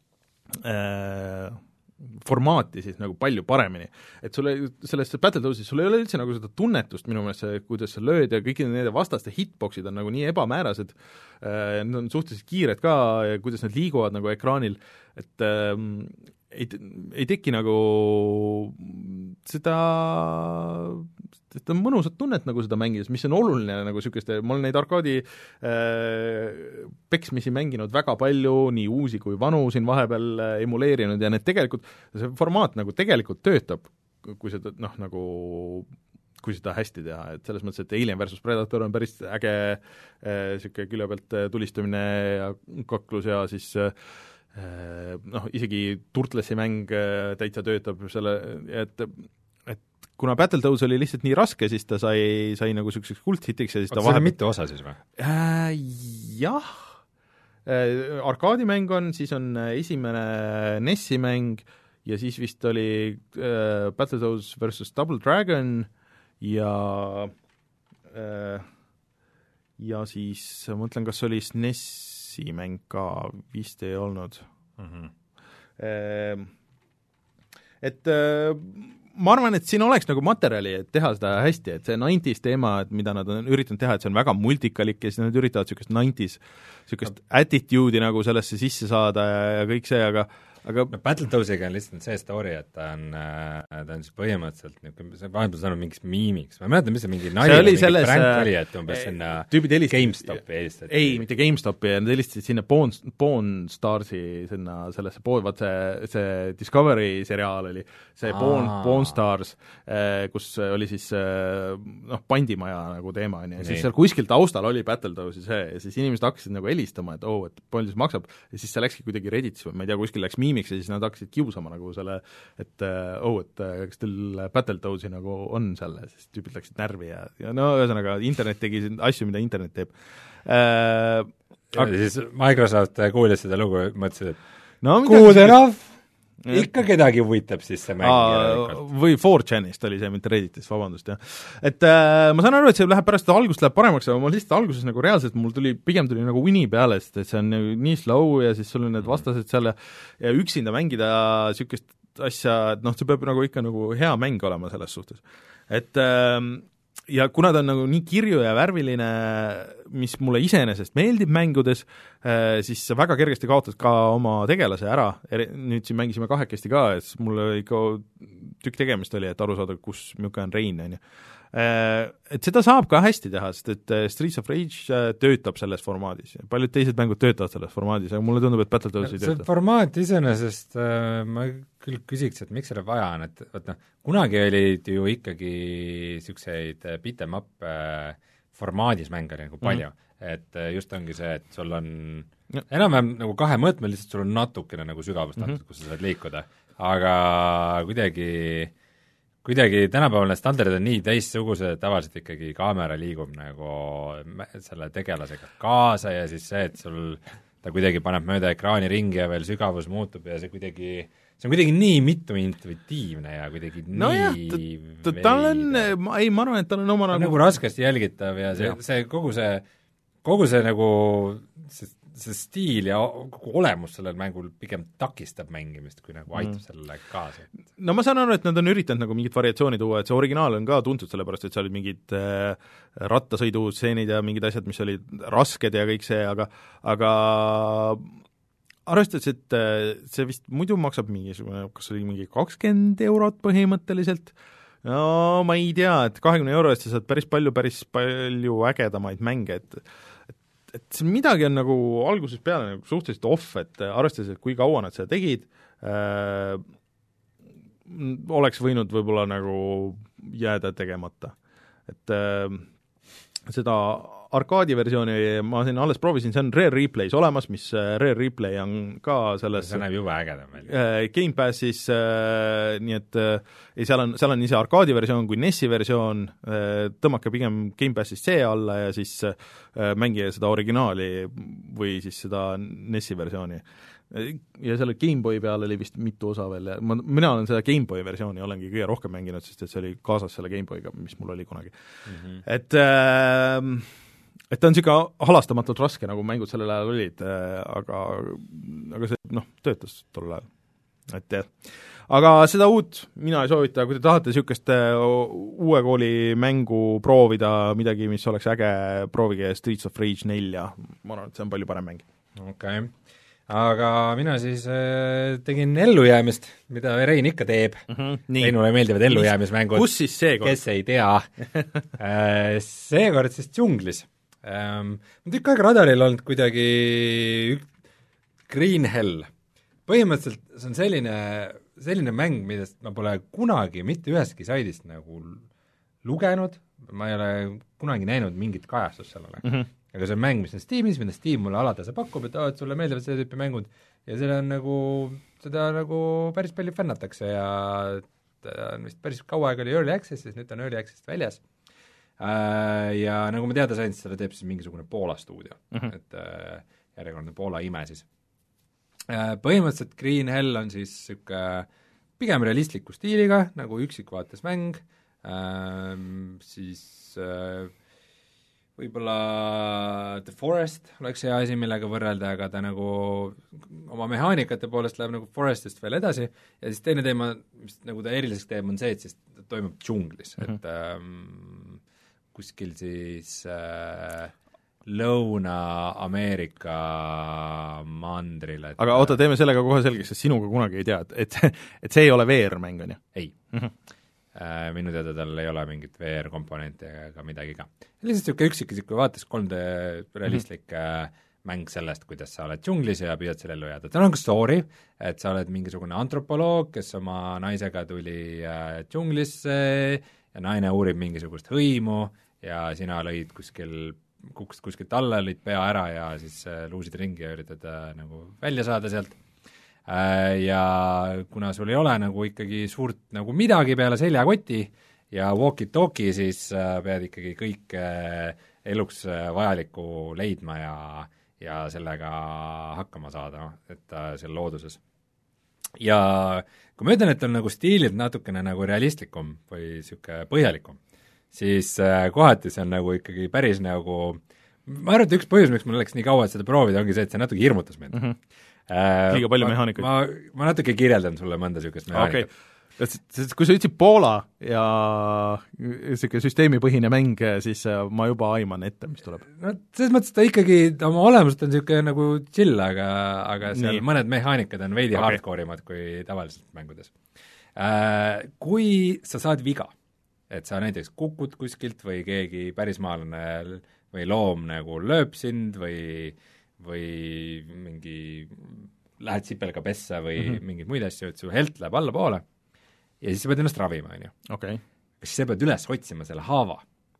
äh, formaati siis nagu palju paremini. Et sulle, selles Battletoadsis sul ei ole üldse nagu seda tunnetust minu meelest, kuidas sa lööd ja kõik nende vastaste hitboxid on nagu nii ebamäärased, need on suhteliselt kiired ka ja kuidas nad liiguvad nagu ekraanil, et ähm, ei, ei teki nagu seda, seda mõnusat tunnet nagu seda mängides, mis on oluline nagu niisuguste, ma olen neid arkaadi äh, peksmisi mänginud väga palju, nii uusi kui vanu siin vahepeal äh, emuleerinud ja need tegelikult, see formaat nagu tegelikult töötab, kui seda noh, nagu kui seda hästi teha, et selles mõttes, et Alien versus Predator on päris äge niisugune äh, külje pealt tulistamine ja kaklus ja siis äh, noh, isegi Turtlesi mäng täitsa töötab selle, et, et kuna Battletoads oli lihtsalt nii raske, siis ta sai, sai nagu niisuguseks kulthitiks ja siis ta vahe... see on mitu osa siis või? Äh, jah, äh, arkaadimäng on, siis on esimene N E S-i mäng ja siis vist oli äh, Battletoads versus Double Dragon ja äh, ja siis ma mõtlen, kas oli S N E S mäng ka vist ei olnud. Mm-hmm. Et ma arvan, et siin oleks nagu materjali, et teha seda hästi, et see nineties teema, et mida nad on üritanud teha, et see on väga multikalik ja siis nad üritavad niisugust nineties, niisugust attitude'i nagu sellesse sisse saada ja, ja kõik see, aga aga no Battletoadsiga on lihtsalt see story, et ta on, ta on siis põhimõtteliselt niisugune, see vahepeal saanud mingiks miimiks, ma ei mäleta, mis see mingi nali oli, mingi selles, prank oli, et umbes sinna GameStopi helistati. ei, mitte GameStopi, nad helistasid sinna Pawn, Pawn Starsi sinna sellesse pool, vaat see, see Discovery seriaal oli, see Pawn, Pawn Stars, kus oli siis noh, pandimaja nagu teema, on ju, ja siis seal kuskil taustal oli Battletoadsi see, ja siis inimesed hakkasid nagu helistama, et oh, et palju see maksab, ja siis see läkski kuidagi Redditsi või ma ei tea, kuskil läks miimiks ja siis nad hakkasid kiusama nagu selle, et oh, et kas teil Battletoadsi nagu on seal, siis tüübid läksid närvi ja, ja no ühesõnaga internet tegi asju, mida internet teeb äh,. ja aga... siis Microsoft kuulis seda lugu ja mõtlesid, et no, good enough, ikka kedagi huvitab siis see mäng Aa, või four chanist oli see, mitte Redditist, vabandust, jah. Et äh, ma saan aru, et see läheb pärast, algust läheb paremaks, aga ma lihtsalt alguses nagu reaalselt, mul tuli, pigem tuli nagu uni peale, sest et see on nagu nii slow ja siis sul on need vastased seal ja, ja üksinda mängida niisugust asja, et noh, see peab nagu ikka nagu hea mäng olema selles suhtes. Et äh, ja kuna ta on nagu nii kirju ja värviline, mis mulle iseenesest meeldib mängudes, siis sa väga kergesti kaotad ka oma tegelase ära, nüüd siin mängisime kahekesti ka, et mulle ikka tükk tegemist oli, et aru saada, kus milline on Rein, on ju. Et seda saab ka hästi teha, sest et Streets of Rage töötab selles formaadis, paljud teised mängud töötavad selles formaadis, aga mulle tundub, et Battletoads ei tööta. See formaat iseenesest äh, ma küll küsiks, et miks seda vaja on, et vaat noh, kunagi olid ju ikkagi niisuguseid beat em up äh, formaadis mänge nagu palju mm., et just ongi see, et sul on ja. enam-vähem nagu kahe mõõtme, lihtsalt sul on natukene nagu sügavust mm, -hmm. kus sa saad liikuda, aga kuidagi kuidagi tänapäeval need standardid on nii teistsugused, et tavaliselt ikkagi kaamera liigub nagu selle tegelasega kaasa ja siis see, et sul ta kuidagi paneb mööda ekraani ringi ja veel sügavus muutub ja see kuidagi, see on kuidagi nii mitu intuitiivne ja kuidagi no nii jah, tal on, ma ei, ma arvan, et tal on oma nagu, nagu raskesti jälgitav ja see, see kogu see, kogu see nagu see, see stiil ja kogu olemus sellel mängul pigem takistab mängimist, kui nagu aitab mm. sellele kaasa. No ma saan aru, et nad on üritanud nagu mingit variatsiooni tuua, et see originaal on ka tuntud sellepärast, et seal olid mingid äh, rattasõidustseenid ja mingid asjad, mis olid rasked ja kõik see, aga aga arvestades, et see vist muidu maksab mingisugune, kas oli mingi kakskümmend eurot põhimõtteliselt, no ma ei tea, et kahekümne euro eest sa saad päris palju, päris palju ägedamaid mänge, et et see midagi on nagu algusest peale nagu suhteliselt off, et arvestades, et kui kaua nad seda tegid, äh, oleks võinud võib-olla nagu jääda tegemata. Et äh, seda arkaadiversiooni ma siin alles proovisin, see on Rare Replays olemas, mis Rare Replay on ka selles see näeb juba ägedam välja. Äh, Game Passis äh,, nii et äh, seal on, seal on nii see arkaadiversioon kui Nessi versioon, äh, tõmmake pigem Game Passis see alla ja siis äh, mängige seda originaali või siis seda Nessi versiooni. Ja selle Gameboy peal oli vist mitu osa veel ja ma, mina olen seda Gameboy versiooni olengi kõige rohkem mänginud, sest et see oli kaasas selle Gameboyga, mis mul oli kunagi mm. -hmm. Et äh, et ta on niisugune halastamatult raske, nagu mängud sellel ajal olid, aga, aga see noh, töötas tol ajal. Et jah. Aga seda uut mina ei soovita, kui te tahate niisugust uue kooli mängu proovida, midagi, mis oleks äge, proovige Streets of Rage nelja, ma arvan, et see on palju parem mäng. Okei okay. Aga mina siis äh, tegin ellujäämist, mida Rein ikka teeb mm. -hmm, Reinule meeldivad ellujäämismängud. Kus siis seekord? Kes ei tea äh, seekord siis džunglis. Ähm, ma tükk aega radaril olnud kuidagi Green Hell. Põhimõtteliselt see on selline, selline mäng, millest ma pole kunagi mitte ühestki saidist nagu lugenud, ma ei ole kunagi näinud mingit kajastust sellele mm. -hmm. aga see on mäng, mis on Steamis, mida Steam mulle alatasa pakub, et, oh, et sulle meeldivad selle tüüpi mängud ja seda on nagu, seda nagu päris palju fännatakse ja ta on vist päris kaua aega oli Early Access'is, nüüd on Early Access'ist väljas. Uh, ja nagu ma teada sain, siis seda teeb siis mingisugune Poola stuudio mm, -hmm. et uh, järjekordne Poola ime siis. Uh, põhimõtteliselt Green Hell on siis niisugune pigem realistliku stiiliga, nagu üksikvaates mäng, uh, siis uh, võib-olla The Forest oleks hea asi, millega võrrelda, aga ta nagu oma mehaanikate poolest läheb nagu Forestist veel edasi ja siis teine teema, mis nagu ta eriliseks teeb, on see, et siis ta toimub džunglis mm, -hmm. et um, kuskil siis äh, Lõuna-Ameerika mandril. Et aga oota, teeme sellega kohe selgeks, sest sinuga kunagi ei tea, et, et, et see ei ole V R-mäng, on ju? Ei mm. -hmm. äh, minu teada tal ei ole mingit V R-komponenti ega midagi ka. Lihtsalt niisugune üksik, niisugune vaates kolm D realistlik mm -hmm. mäng sellest, kuidas sa oled džunglis ja püüad selle ellu jääda. tal on ka story, et sa oled mingisugune antropoloog, kes oma naisega tuli äh, džunglisse ja naine uurib mingisugust hõimu ja sina lõid kuskil, kukkusid kuskilt alla, lõid pea ära ja siis äh, luusid ringi ja üritad äh, nagu välja saada sealt äh,. Ja kuna sul ei ole nagu ikkagi suurt nagu midagi peale seljakoti ja walkie-talkie, siis äh, pead ikkagi kõik äh, eluks äh, vajalikku leidma ja ja sellega hakkama saada, et äh, seal looduses. Ja kui ma ütlen, et on nagu stiililt natukene nagu realistlikum või niisugune põhjalikum, siis äh, kohati see on nagu ikkagi päris nagu, ma arvan, et üks põhjus, miks mul läks nii kaua, et seda proovida, ongi see, et see natuke hirmutas mind mm. -hmm. Äh, liiga palju mehaanikuid. Ma, ma natuke kirjeldan sulle mõnda niisugust mehaanikat okay.. Kui sa ütlesid Poola ja niisugune süsteemipõhine mäng, siis ma juba aiman ette, mis tuleb. No selles mõttes ta ikkagi, oma olemuselt on niisugune nagu chill, aga, aga seal nii. Mõned mehaanikad on veidi okay. hardcore imad kui tavaliselt mängudes. Äh, kui sa saad viga, et sa näiteks kukud kuskilt või keegi pärismaalane või loom nagu lööb sind või, või mingi lähed sipelga pessa või mm -hmm. mingeid muid asju, et su helt läheb allapoole ja siis sa pead ennast ravima, on ju. Okay. siis sa pead üles otsima selle haava.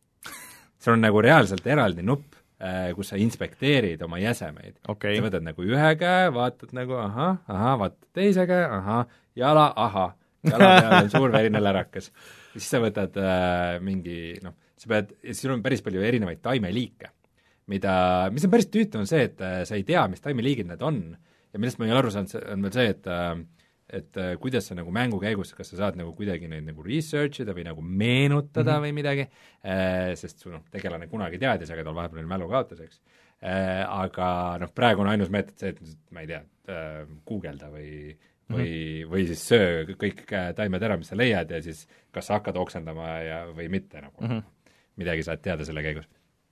sul on nagu reaalselt eraldi nupp, kus sa inspekteerid oma jäsemeid okay.. sa võtad nagu ühe käe, vaatad nagu ahah, ahah, vaatad teise käe, ahah, jala, ahah, jala peal on suur verine lärakas. ja siis sa võtad äh, mingi, noh, sa pead, sul on päris palju erinevaid taimeliike, mida, mis on päris tüütu, on see, et äh, sa ei tea, mis taimeliigid need on ja millest ma ei ole aru saanud, on veel see, et äh, et äh, kuidas sa nagu mängu käigus, kas sa saad nagu kuidagi neid nagu research ida või nagu meenutada mm -hmm. või midagi äh,, sest su noh, tegelane kunagi teadis, aga tal vahepeal oli mälu kaotas, eks äh,. Aga noh, praegu on ainus meetod see, et ma ei tea äh,, guugelda või või mm, -hmm. või siis söö kõik taimed ära, mis sa leiad ja siis kas sa hakkad oksendama ja, või mitte nagu mm. -hmm. midagi saad teada selle käigus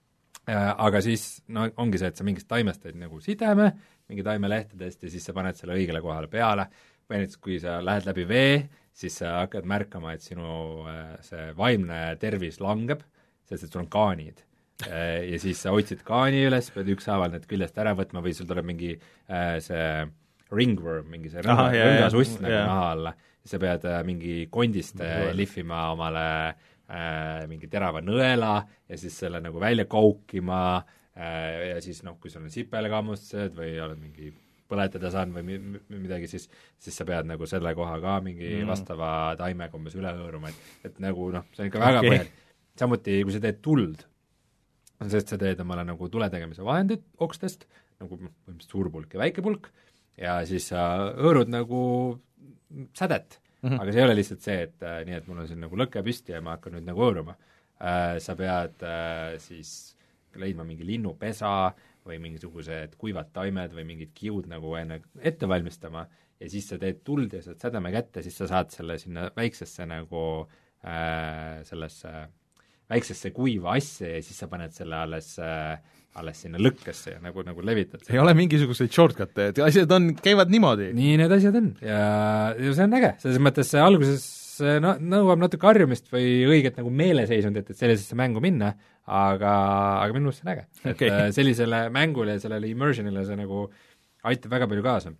äh,. Aga siis no ongi see, et sa mingist taimest teed nagu sideme, mingi taimelehtedest ja siis sa paned selle õigele kohale peale, või näiteks kui sa lähed läbi vee, siis sa hakkad märkama, et sinu äh, see vaimne tervis langeb, sest et sul on kaanid äh,. Ja siis sa otsid kaani üles, pead ükshaaval need küljest ära võtma või sul tuleb mingi äh, see ringworm, mingi see rõngasust nagu naha alla, siis sa pead äh, mingi kondist äh, lihvima omale äh, mingi terava nõela ja siis selle nagu välja koukima äh, ja siis noh, kui sul on sipelgammustused või oled mingi põletada saanud või mi-, midagi, siis siis sa pead nagu selle koha ka mingi mm. vastava taimega umbes üle hõõruma, et, et nagu noh, see on ikka väga okay. põhjalik. Samuti, kui sa teed tuld, sest sa teed omale nagu tuletegemise vahendid okstest, nagu põhimõtteliselt suur pulk ja väike pulk, ja siis sa hõõrud nagu sädet mm, -hmm. aga see ei ole lihtsalt see, et äh, nii, et mul on siin nagu lõke püsti ja ma hakkan nüüd nagu hõõruma äh,. Sa pead äh, siis leidma mingi linnupesa või mingisugused kuivad taimed või mingid kiud nagu enne ette valmistama ja siis sa teed tuld ja saad sädeme kätte, siis sa saad selle sinna väiksesse nagu äh, sellesse väiksesse kuiva asja ja siis sa paned selle alles äh, alles sinna lõkkesse ja nagu, nagu levitad. ei ole mingisuguseid shortcut'e, et asjad on, käivad niimoodi? nii need asjad on ja, ja see on äge, selles mõttes see alguses no, nõuab natuke harjumist või õiget nagu meeleseisundit, et sellisesse mängu minna, aga, aga minu meelest see on äge okay.. et sellisele mängule ja sellele immersionile see nagu aitab väga palju kaasa.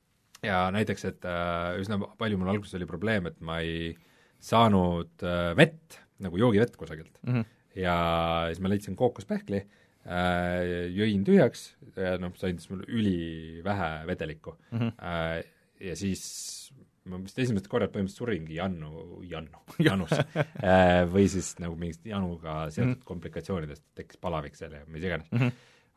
ja näiteks, et äh, üsna palju mul alguses oli probleem, et ma ei saanud äh, vett, nagu joogivett kusagilt mm. -hmm. ja siis ma leidsin kookospähkli äh,, jõin tühjaks ja noh, sain siis mul ülivähe vedelikku mm. -hmm. äh, ja siis ma vist esimesed korrad põhimõtteliselt suringi Jannu, Jannu, Janusse äh, või siis nagu mingist Januga seotud mm -hmm. komplikatsioonidest tekkis palavik seal ja mis iganes mm. -hmm.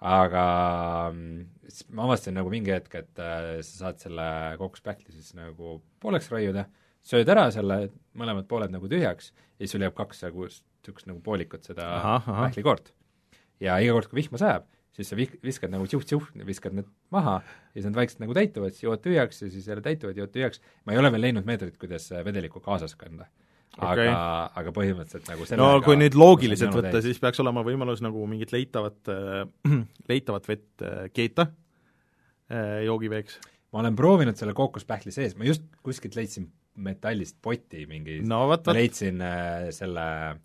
aga siis ma avastasin nagu mingi hetk, et äh, sa saad selle kookospähkli siis nagu pooleks raiuda, sööd ära selle mõlemad pooled nagu tühjaks ja siis sul jääb kaks nagu niisugust nagu poolikut seda pähklikoort. ja iga kord, kui vihma sajab, siis sa vih-, viskad nagu tšuh-tšuh, viskad need maha ja siis nad vaikselt nagu täituvad, siis jood tühjaks ja siis jälle täituvad, jood tühjaks. ma ei ole veel leidnud meetodit, kuidas vedelikku kaasas kanda. aga okay., aga põhimõtteliselt nagu sellega, no kui nüüd loogiliselt võtta, täis. Siis peaks olema võimalus nagu mingit leitavat äh,, leitavat vett äh, keeta äh, joogiveeks. ma olen proovinud selle kookospähkli sees, ma just kuskilt leidsin metallist poti mingi no, võt, ma leidsin äh, selle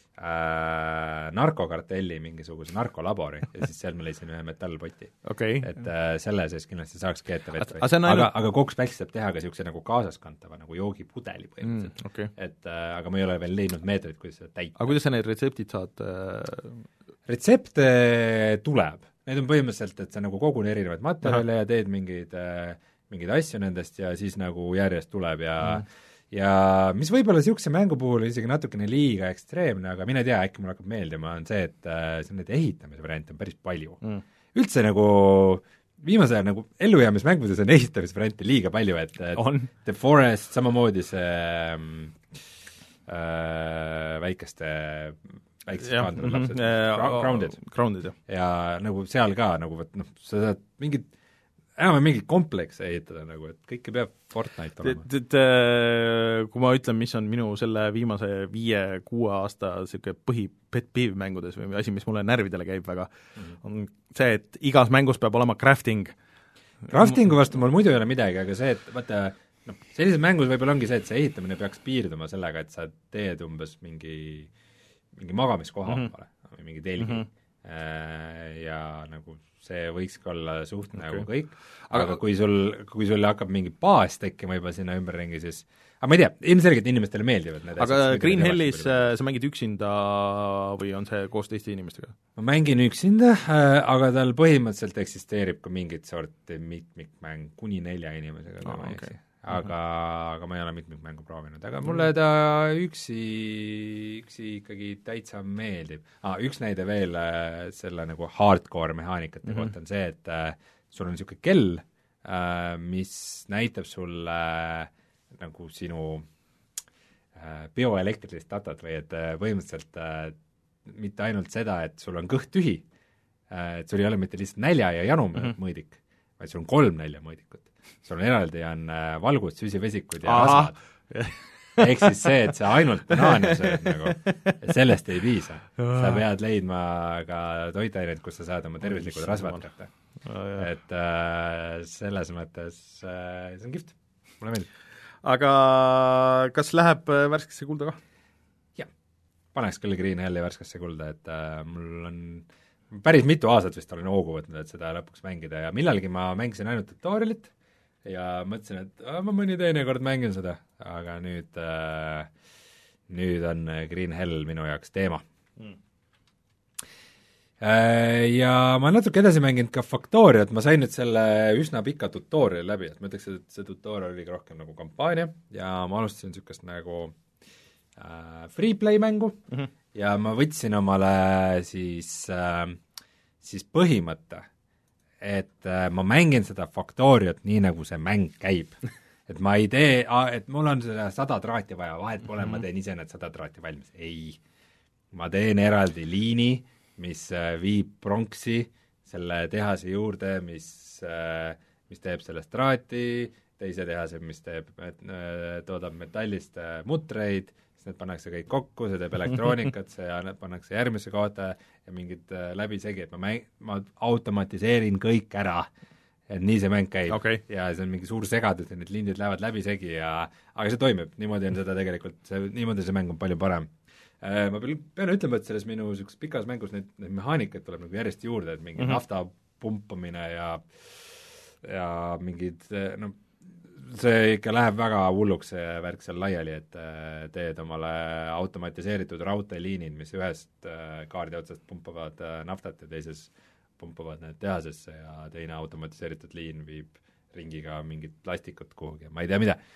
Äh, narkokartelli mingisuguse narkolabori ja siis seal ma leidsin ühe metallpoti okay.. et äh, selle sees kindlasti saaks keeta vett või, aga, aga, aga kookospähkli saab teha ka niisuguse nagu kaasaskantava nagu joogipudeli põhimõtteliselt mm,. Okay. et äh, aga ma ei ole veel leidnud meetodit, kuidas seda täita. aga kuidas sa need retseptid saad äh...? retsepte tuleb, need on põhimõtteliselt, et sa nagu kogun erinevaid materjale ja teed mingeid äh, mingeid asju nendest ja siis nagu järjest tuleb ja mm. ja mis võib-olla niisuguse mängu puhul isegi natukene liiga ekstreemne, aga mine tea, äkki mulle hakkab meeldima, on see, et äh, see on neid ehitamise variante on päris palju mm.. üldse nagu viimasel ajal nagu ellujäämismängudes on ehitamisvariante liiga palju, et, et The Forest, samamoodi see äh, väikeste väikesed kaandavad lapsed, Grounded. Grounded, jah. ja nagu seal ka nagu võt, noh, sa saad mingid enam on mingit komplekse ehitada nagu, et kõike peab Fortnite olema. et, et kui ma ütlen, mis on minu selle viimase viie-kuue aasta niisugune põhi pet peeve mängudes või asi, mis mulle närvidele käib väga mm., on see, et igas mängus peab olema crafting. Craftingu vastu mul muidu ei ole midagi, aga see, et vaata, noh, sellises mängus võib-olla ongi see, et see ehitamine peaks piirduma sellega, et sa teed umbes mingi, mingi magamiskoha mm -hmm. või mingi telgi mm. -hmm. ja nagu see võikski olla suht okay. nagu kõik, aga, aga kui sul, kui sul hakkab mingi baas tekkima juba sinna ümberringi, siis aga ma ei tea, ilmselgelt inimestele meeldivad need aga asjad, Green Hellis sa mängid üksinda või on see koos teiste inimestega? ma mängin üksinda, aga tal põhimõtteliselt eksisteerib ka mingit sorti mitmikmäng kuni nelja inimesega no, okay. aga, aga ma ei ole mitmikmängu proovinud, aga mulle ta üksi, üksi ikkagi täitsa meeldib ah,. Üks näide veel selle nagu hardcore mehaanikate mm -hmm. kohta on see, et äh, sul on niisugune kell äh,, mis näitab sulle äh, nagu sinu äh, bioelektrilist datat või et äh, põhimõtteliselt äh, mitte ainult seda, et sul on kõht tühi äh,, et sul ei ole mitte lihtsalt nälja ja janu mm -hmm. mõõdik, vaid sul on kolm näljamõõdikut. sul on eraldi on äh, valgud, süsivesikud ja Aha. rasvad. ehk siis see, et sa ainult banaane sööd nagu, et sellest ei piisa. sa pead leidma ka toitaineid, kus sa saad oma tervislikud rasvad kätte. et äh, selles mõttes äh, see on kihvt, mulle meeldib. aga kas läheb värskesse kulda ka? jah, paneks küll Green Helli värskesse kulda, et äh, mul on päris mitu aastat vist olen hoogu võtnud, et seda lõpuks mängida ja millalgi ma mängisin ainult tutorialit ja mõtlesin, et ah, ma mõni teinekord mängin seda, aga nüüd äh, nüüd on Green Hell minu jaoks teema mm. äh, ja ma natuke edasi mänginud ka Factoriat, ma sain nüüd selle üsna pika tutoriali läbi, et ma ütleks, et see tutorial oli rohkem nagu kampaania ja ma alustasin niisugust nagu äh, free-play mängu mm -hmm. ja ma võtsin omale siis äh, siis põhimõtte, et äh, ma mängin seda Factoriat nii, nagu see mäng käib. et ma ei tee, et mul on seda sada traati vaja, vahet pole mm, -hmm. ma teen ise need sada traati valmis. ei, ma teen eraldi liini, mis äh, viib pronksi selle tehase juurde, mis äh, mis teeb sellest traati, teise tehase, mis teeb, äh, toodab metallist äh, mutreid, siis need pannakse kõik kokku, see teeb elektroonikat, see pannakse järgmisse kohta ja mingid äh, läbisegi, et ma mäng-, ma automatiseerin kõik ära, et nii see mäng käib okay. ja see on mingi suur segadus ja need lindid lähevad läbisegi ja aga see toimib, niimoodi on seda tegelikult, see, niimoodi see mäng on palju parem. Äh, ma pean ütlema, et selles minu niisuguses pikas mängus neid, neid mehaanikaid tuleb nagu järjest juurde, et mingi mm -hmm. nafta pumpamine ja ja mingid, no see ikka läheb väga hulluks, see värk seal laiali, et teed omale automatiseeritud raudteeliinid, mis ühest kaardi otsast pumpavad naftat ja teises pumpavad need tehasesse ja teine automatiseeritud liin viib ringiga mingit plastikut kuhugi, ma ei tea mida,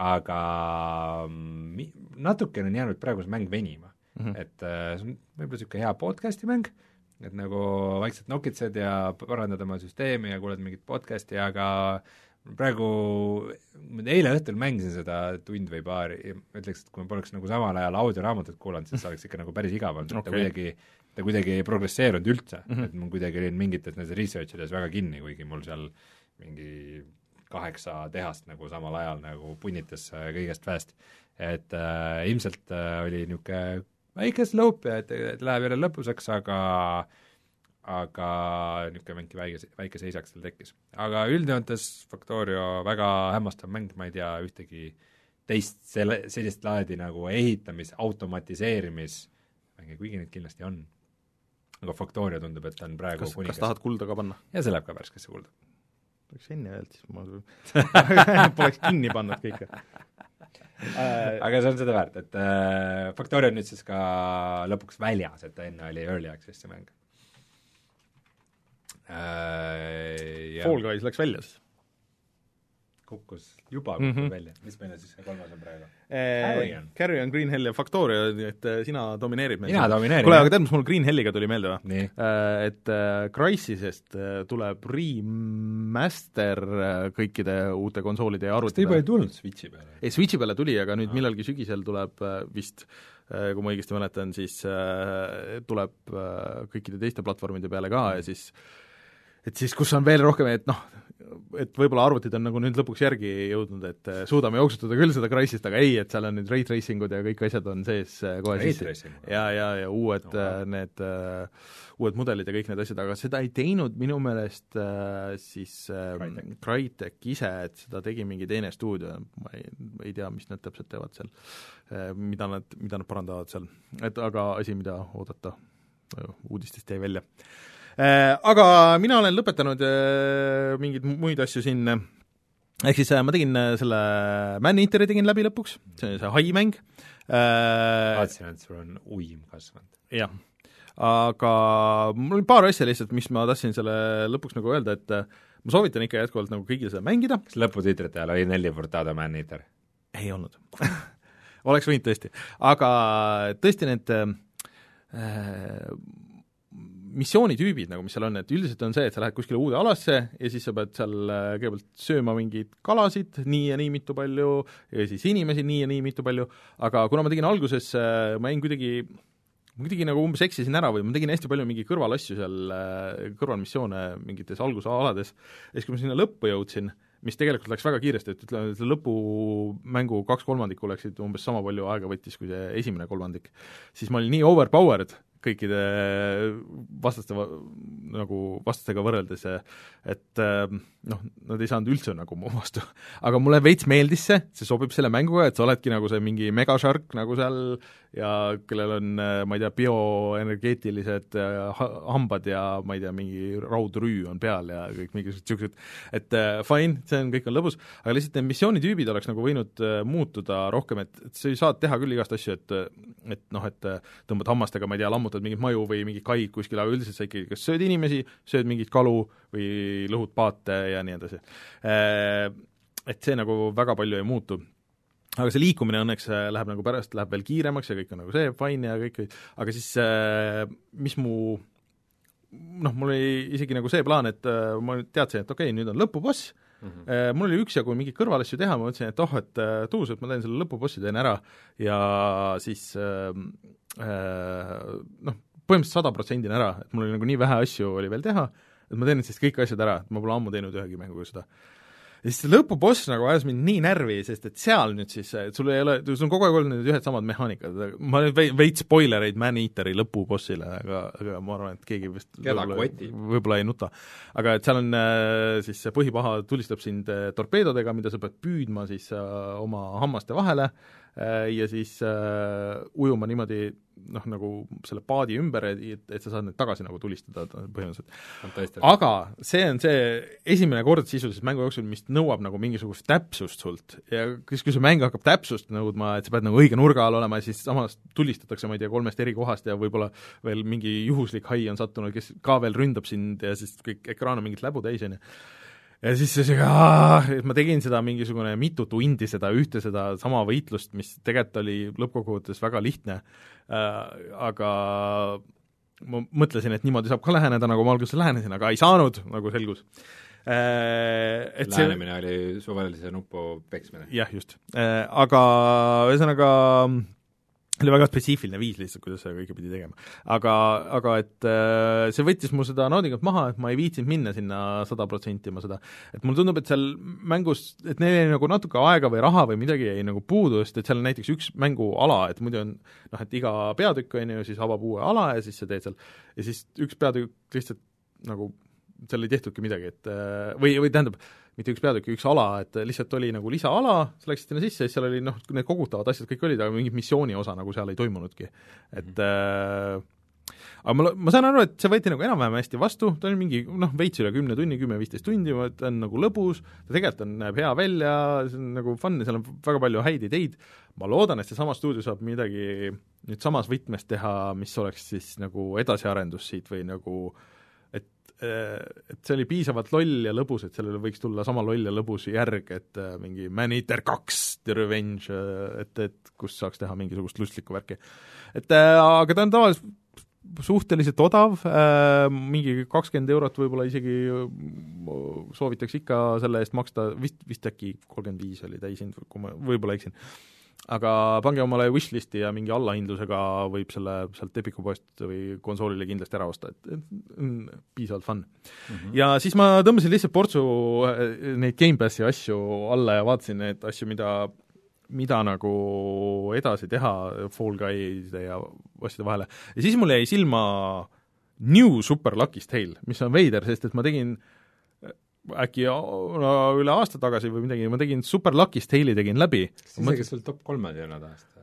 aga mi-, natukene on jäänud praegu see mäng venima mm, -hmm. et see on võib-olla niisugune hea podcasti mäng, et nagu vaikselt nokitsed ja parandad oma süsteemi ja kuuled mingit podcasti, aga praegu, eile õhtul mängisin seda tund või paar, ütleks, et kui ma poleks nagu samal ajal audioraamatut kuulanud, siis oleks ikka nagu päris igav olnud okay., ta kuidagi, ta kuidagi ei progresseerunud üldse mm, -hmm. et mul kuidagi olin mingites nendes research ides väga kinni, kuigi mul seal mingi kaheksa tehast nagu samal ajal nagu punnitas kõigest väest, et äh, ilmselt äh, oli niisugune väike slope ja et, et läheb jälle lõpuseks, aga aga niisugune mingi väike, väike seisaks seal tekkis. Aga üldjoontes Factorio väga hämmastav mäng, ma ei tea ühtegi teist selle, sellist laadi nagu ehitamis, automatiseerimis, kuigi neid kindlasti on. Aga Factorio tundub, et on praegu kas, kas tahad kulda ka panna? Ja see läheb ka värskesse kulda. Poleks enne öeld, siis ma poleks kinni pannud kõike. aga see on seda väärt, et äh, Factorio on nüüd siis ka lõpuks väljas, et enne oli Early Access see mäng. Äh, Fall Guys läks välja siis? Kukkus juba kukkus mm -hmm. välja, mis meile siis see kolmas on praegu? Carrion. Carrion, Green Hell ja Factorio, et sina domineerid meil. mina domineerin. kuule, aga tead, mis mul Green Helliga tuli meelde või? Nii. Et Crysisest tuleb remaster kõikide uute konsoolide ja arvutide. kas ta juba ei tulnud Switchi peale? ei, Switchi peale tuli, aga nüüd ah. millalgi sügisel tuleb vist, kui ma õigesti mäletan, siis tuleb kõikide teiste platvormide peale ka mm. ja siis et siis, kus on veel rohkem, et noh, et võib-olla arvutid on nagu nüüd lõpuks järgi jõudnud, et suudame jooksutada küll seda Crysist, aga ei, et seal on nüüd ray tracing'ud ja kõik asjad on sees kohe ray sisse. ja, ja, ja uued no, need uh, uued mudelid ja kõik need asjad, aga seda ei teinud minu meelest uh, siis uh, Crytek. Crytek ise, et seda tegi mingi teine stuudio, ma ei, ei tea, mis nad täpselt teevad seal uh,, mida nad, mida nad parandavad seal, et aga asi, mida oodata, uudistest jäi välja. Aga mina olen lõpetanud mingeid muid asju siin, ehk siis ma tegin selle Man-Eateri tegin läbi lõpuks, see on see hai-mäng. Vaatsin, et sul on uim kasvanud. Jah, aga mul oli paar asja lihtsalt, mis ma tahtsin selle lõpuks nagu öelda, et ma soovitan ikka jätkuvalt nagu kõigil seda mängida. Kas lõputiitrite ajal oli Nelli Furtado Man-Eater? Ei olnud. Oleks võinud tõesti. Aga tõesti need äh, missioonitüübid, nagu mis seal on, et üldiselt on see, et sa lähed kuskile uude alasse ja siis sa pead seal kõigepealt sööma mingeid kalasid, nii ja nii mitu palju, ja siis inimesi nii ja nii mitu palju, aga kuna ma tegin alguses, ma jäin kuidagi, kuidagi nagu umbes eksisin ära või ma tegin hästi palju mingi kõrvalasju seal, kõrvalmissioone mingites algusalades, ja siis kui ma sinna lõppu jõudsin, mis tegelikult läks väga kiiresti, et ütleme, et lõpumängu kaks kolmandikku läksid umbes sama palju aega võttis kui see esimene kolmandik, siis ma olin nii overpowered kõikide vastaste, nagu vastastega võrreldes, et noh, nad ei saanud üldse nagu mu vastu. Aga mulle veits meeldis see, see sobib selle mänguga, et sa oledki nagu see mingi megashark nagu seal ja kellel on, ma ei tea, bioenergeetilised hambad ja ma ei tea, mingi raudrüü on peal ja kõik mingisugused niisugused, et uh, fine, see on, kõik on lõbus, aga lihtsalt need missioonitüübid oleks nagu võinud uh, muutuda rohkem, et, et sa saad teha küll igast asju, et et noh, et tõmbad hammastega, ma ei tea, lammutad mingit maju või mingit kaid kuskil, aga üldiselt sa ikkagi kas sööd inimesi, sööd mingit kalu või lõhud paate ja nii edasi. Et see nagu väga palju ei muutu. Aga see liikumine õnneks läheb nagu pärast, läheb veel kiiremaks ja kõik on nagu see, fine ja kõik, aga siis mis mu noh, mul oli isegi nagu see plaan, et ma teadsin, et okei okay,, nüüd on lõpuboss, mm-hmm. mul oli üksjagu mingi kõrvalasju teha, ma mõtlesin, et oh, et tuus, et ma teen selle lõpubossi, teen ära ja siis äh, noh, põhimõtteliselt sada protsenti ära, et mul oli nagu nii vähe asju oli veel teha, et ma teen siis kõik asjad ära, et ma pole ammu teinud ühegi mänguga seda. Ja siis lõpuboss nagu ajas mind nii närvi, sest et seal nüüd siis, et sul ei ole, sul on kogu aeg olnud need ühed samad mehaanikad, ma nüüd veits spoilereid Man-Eateri lõpubossile, aga, aga ma arvan, et keegi vist võib-olla, võib-olla ei nuta. Aga et seal on siis see põhipaha tulistab sind torpeedodega, mida sa pead püüdma siis oma hammaste vahele ja siis uh, ujuma niimoodi noh, nagu selle paadi ümber, et, et sa saad need tagasi nagu tulistada põhimõtteliselt. Aga see on see esimene kord sisuliselt mängu jooksul, mis nõuab nagu mingisugust täpsust sult ja kui see mäng hakkab täpsust nõudma, et sa pead nagu õige nurga all olema ja siis samas tulistatakse, ma ei tea, kolmest eri kohast ja võib-olla veel mingi juhuslik hai on sattunud, kes ka veel ründab sind ja siis kõik ekraan on mingit läbu täis, on ju. Ja siis see, aah, ma tegin seda mingisugune mitu tundi, seda ühte, seda sama võitlust, mis tegelikult oli lõppkokkuvõttes väga lihtne, äh, aga ma mõtlesin, et niimoodi saab ka läheneda, nagu ma alguses lähenesin, aga ei saanud, nagu selgus. Äh, et Lähenemine see, oli suvalise nupu peksmine. Jah, just. Äh, aga ühesõnaga oli väga spetsiifiline viis lihtsalt, kuidas seda kõike pidi tegema. Aga, aga et äh, see võttis mu seda naudingut maha, et ma ei viitsinud minna sinna sada protsenti ma seda, et mulle tundub, et seal mängus, et neil ei nagu natuke aega või raha või midagi ei nagu puudu, sest et seal on näiteks üks mänguala, et muidu on noh, et iga peatükk on ju, siis avab uue ala ja siis sa teed seal, ja siis üks peatükk lihtsalt nagu, seal ei tehtudki midagi, et või, või tähendab, mitte üks peatükk, üks ala, et lihtsalt oli nagu lisaala, sa läksid sinna sisse ja siis seal oli noh, need kogutavad asjad kõik olid, aga mingit missiooni osa nagu seal ei toimunudki. Et mm-hmm. äh, aga ma, ma saan aru, et see võeti nagu enam-vähem hästi vastu, ta on mingi noh, veits üle kümne tunni, kümme-viisteist tundi, ta on nagu lõbus, ta tegelikult on, näeb hea välja, see on nagu fun ja seal on väga palju häid ideid, ma loodan, et see sama stuudio saab midagi nüüd samas võtmes teha, mis oleks siis nagu edasiarendus siit või nagu et see oli piisavalt loll ja lõbus, et sellele võiks tulla sama loll ja lõbus järg, et mingi Man-Eater kaks, The Revenge, et, et kus saaks teha mingisugust lustlikku värki. Et aga ta on tavaliselt suhteliselt odav, mingi kakskümmend eurot võib-olla isegi soovitaks ikka selle eest maksta, vist, vist äkki kolmkümmend viis oli täishind, kui ma võib-olla eksin. aga pange omale wishlisti ja mingi allahindlusega võib selle sealt Epiku poest või konsoolile kindlasti ära osta, et, et piisavalt fun mm. -hmm. Ja siis ma tõmbasin lihtsalt portsu neid Gamepassi asju alla ja vaatasin neid asju, mida mida nagu edasi teha Fall Guy'de ja asjade vahele. Ja siis mul jäi silma New Super Lucky's Tale, mis on veider, sest et ma tegin äkki no, üle aasta tagasi või midagi, ma tegin Super Lucky's Tale'i tegin läbi. Kas isegi sul top kolmed ei olnud aasta?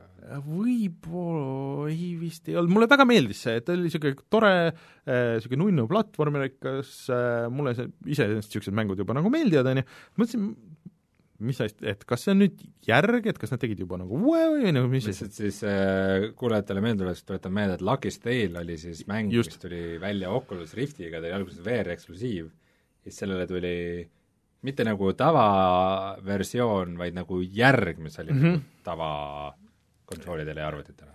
Võib-olla, ei vist ei olnud, mulle väga meeldis see, et ta oli niisugune tore, niisugune nunnu platvormerikas, mulle see iseenesest niisugused mängud juba nagu meeldivad, on ju, mõtlesin, mis asjad, et kas see on nüüd järg, et kas nad tegid juba nagu uue või nagu mis lihtsalt siis äh, kuulajatele meelduleks tuletan meelde, et Lucky's Tale oli siis mäng, mis tuli välja Oculus Riftiga, ta oli alguses V R-eksklusiiv, siis sellele tuli mitte nagu tavaversioon, vaid nagu järg, mis oli mm -hmm. tavakonsoolidele ja arvutitele.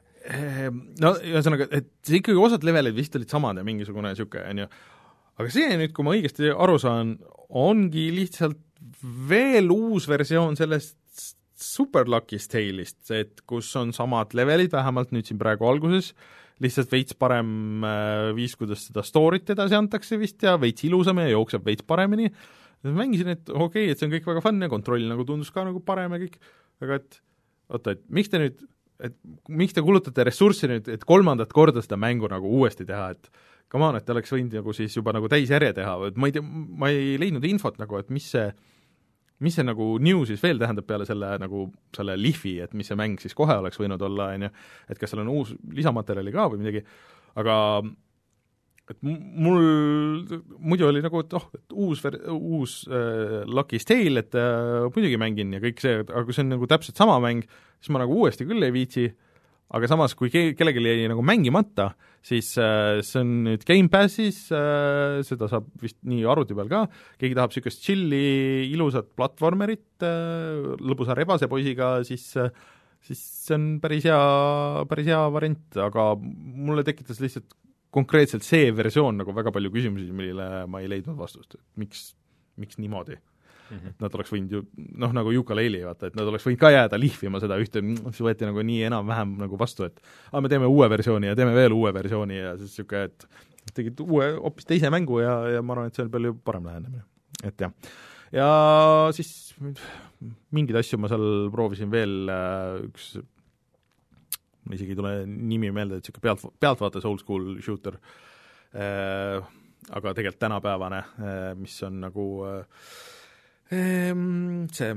No ühesõnaga, et see ikkagi osad levelid vist olid samad ja mingisugune niisugune, on ju, aga see nüüd, kui ma õigesti aru saan, ongi lihtsalt veel uus versioon sellest Super Lucky's Tale'ist, et kus on samad levelid, vähemalt nüüd siin praegu alguses, lihtsalt veits parem viis, kuidas seda story't edasi antakse vist ja veits ilusam ja jookseb veits paremini. Mängisin, et okei okay,, et see on kõik väga fun ja kontroll nagu tundus ka nagu parem ja kõik, aga et oota, et miks te nüüd, et miks te kulutate ressurssi nüüd, et kolmandat korda seda mängu nagu uuesti teha, et come on, et te oleks võinud nagu siis juba nagu täisjärje teha, et ma ei tea, ma ei leidnud infot nagu, et mis see mis see nagu new siis veel tähendab peale selle nagu selle lihvi, et mis see mäng siis kohe oleks võinud olla, on ju, et kas seal on uus lisamaterjali ka või midagi, aga et mul muidu oli nagu, et oh, et uus, uus äh, Lucky's Tale, et äh, muidugi mängin ja kõik see, aga kui see on nagu täpselt sama mäng, siis ma nagu uuesti küll ei viitsi, aga samas, kui ke- kellelgi jäi nagu mängimata, siis äh, see on nüüd Gamepassis äh,, seda saab vist nii arvuti peal ka, keegi tahab niisugust chilli, ilusat platvormerit äh, lõbusa rebase poisiga, siis äh, siis see on päris hea, päris hea variant, aga mulle tekitas lihtsalt konkreetselt see versioon nagu väga palju küsimusi, millele ma ei leidnud vastust, et miks, miks niimoodi. Mm-hmm. Et nad oleks võinud ju, noh nagu Yooka-Laylee, vaata, et nad oleks võinud ka jääda lihvima seda ühte, mis võeti nagu nii enam-vähem nagu vastu, et ah, me teeme uue versiooni ja teeme veel uue versiooni ja siis niisugune, et tegid uue, hoopis teise mängu ja, ja ma arvan, et see on palju parem lähenemine. Et jah. Ja siis mingeid asju ma seal proovisin veel, üks ma isegi ei tule nimi meelde, et niisugune pealt, pealtvaates old school shooter äh,, aga tegelikult tänapäevane äh,, mis on nagu äh, see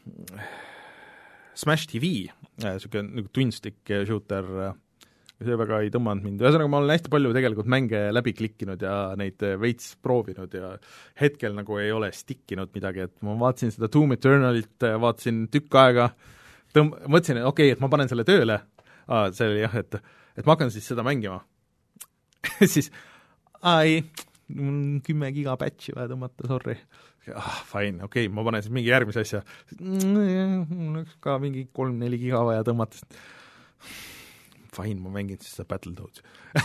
Smash T V, niisugune nagu twin stick shooter, see väga ei tõmmanud mind, ühesõnaga ma olen hästi palju tegelikult mänge läbi klikkinud ja neid veits proovinud ja hetkel nagu ei ole stickinud midagi, et ma vaatasin seda Doom Eternalit, vaatasin tükk aega, tõmb-, mõtlesin, et okei okay,, et ma panen selle tööle, ah, see oli jah, et, et ma hakkan siis seda mängima siis aa ei, kümme giga patchi vaja tõmmata, sorry. Ah, fine, okei okay,, ma panen siis mingi järgmise asja. Mul oleks ka mingi kolm-neli giga vaja tõmmata. Fine, ma mängin siis seda Battletoads.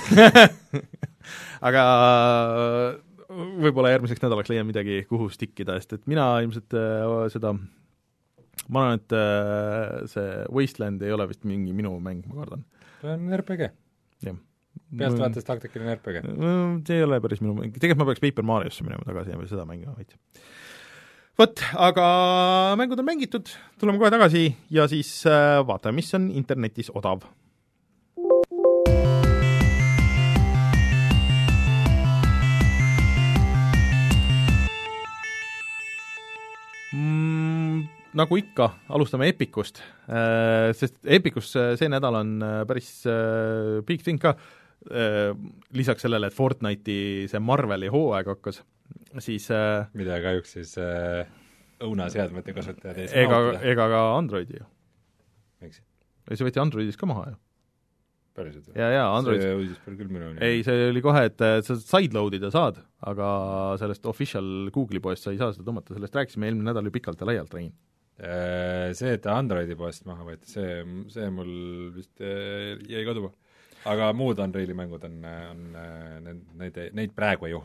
Aga võib-olla järgmiseks nädalaks leian midagi, kuhu stikkida, sest et mina ilmselt äh, seda, ma arvan, et äh, see Wasteland ei ole vist mingi minu mäng, ma kardan. See on R P G. Jah. Pealt vaates taktikaline R P G. See ei ole päris minu mäng, tegelikult ma peaks Paper Mariosse minema tagasi ja seda mängima võit. Vot, aga mängud on mängitud, tuleme kohe tagasi ja siis äh, vaatame, mis on internetis odav. Mm, nagu ikka, alustame Epicust, äh, sest Epicus see nädal on päris äh, big thing ka, lisaks sellele, et Fortnite'i see Marveli hooaeg hakkas, siis äh, mida kahjuks siis äh, õunaseadmete kasutajad ei saa ega, ega ka Androidi ju. Miks? See võeti Androidis ka maha ju. Päriselt? Ja, ja, Androidis. See uudis pole küll minu. Ei, see oli kohe, et sa sideload'ida saad, aga sellest official Google'i poest sa ei saa seda tõmmata, sellest rääkisime eelmine nädal ju pikalt ja laialt räägin. See, et Androidi poest maha võeti, see, see mul vist jäi kaduva. Aga muud Unreali mängud on, on neid, neid praegu ei ohustata.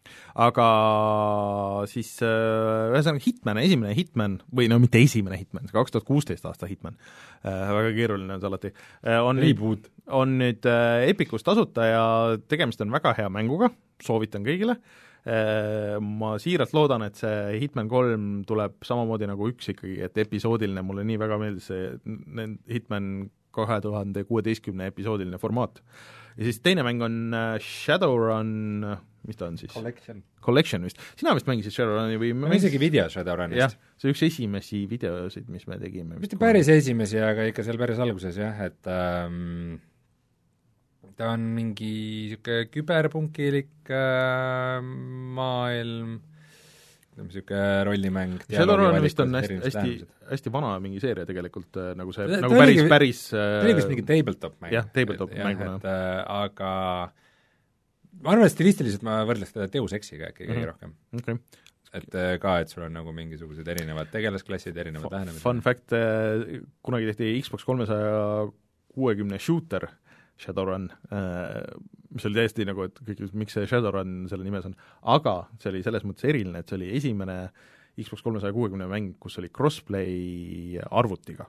aga siis ühesõnaga Hitman, esimene Hitman, või no mitte esimene Hitman, see kaks tuhat kuusteist aasta Hitman, väga keeruline on see alati, on Reboot. nüüd, on nüüd Epicus tasuta ja tegemist on väga hea mänguga, soovitan kõigile, ma siiralt loodan, et see Hitman kolm tuleb samamoodi nagu üks ikkagi, et episoodiline, mulle nii väga meeldis see Hitman kahe tuhande kuueteistkümne episoodiline formaat. Ja siis teine mäng on Shadowrun, mis ta on siis? Collection. Collection vist. Sina vist mängisid Shadowruni või? Ma isegi video Shadowrunist. Jah, see üks esimesi videosid, mis me tegime. Mitte päris esimesi, aga ikka seal päris alguses jah, et ähm, ta on mingi siuke küberpunkilik äh, maailm, niisugune rollimäng. Shadowrun vist on hästi, hästi, hästi vana mingi seeria tegelikult, nagu see, ta, nagu ta päris, oligi, päris ta oli vist mingi tabletop mäng. jah, tabletop mänguna. Äh, aga ma arvan, et stilistiliselt ma võrdleks teda Deus Exiga äkki kõige mm -hmm. rohkem okay.. et äh, ka, et sul on nagu mingisugused erinevad tegelasklassid, erinevad lähenemised. Fun fact, äh, kunagi tehti Xbox kolmesaja kuuekümne shooter Shadowrun, mis oli täiesti nagu, et kõik, miks see Shadowrun selle nimes on, aga see oli selles mõttes eriline, et see oli esimene Xbox kolmesaja kuuekümne mäng, kus oli crossplay arvutiga.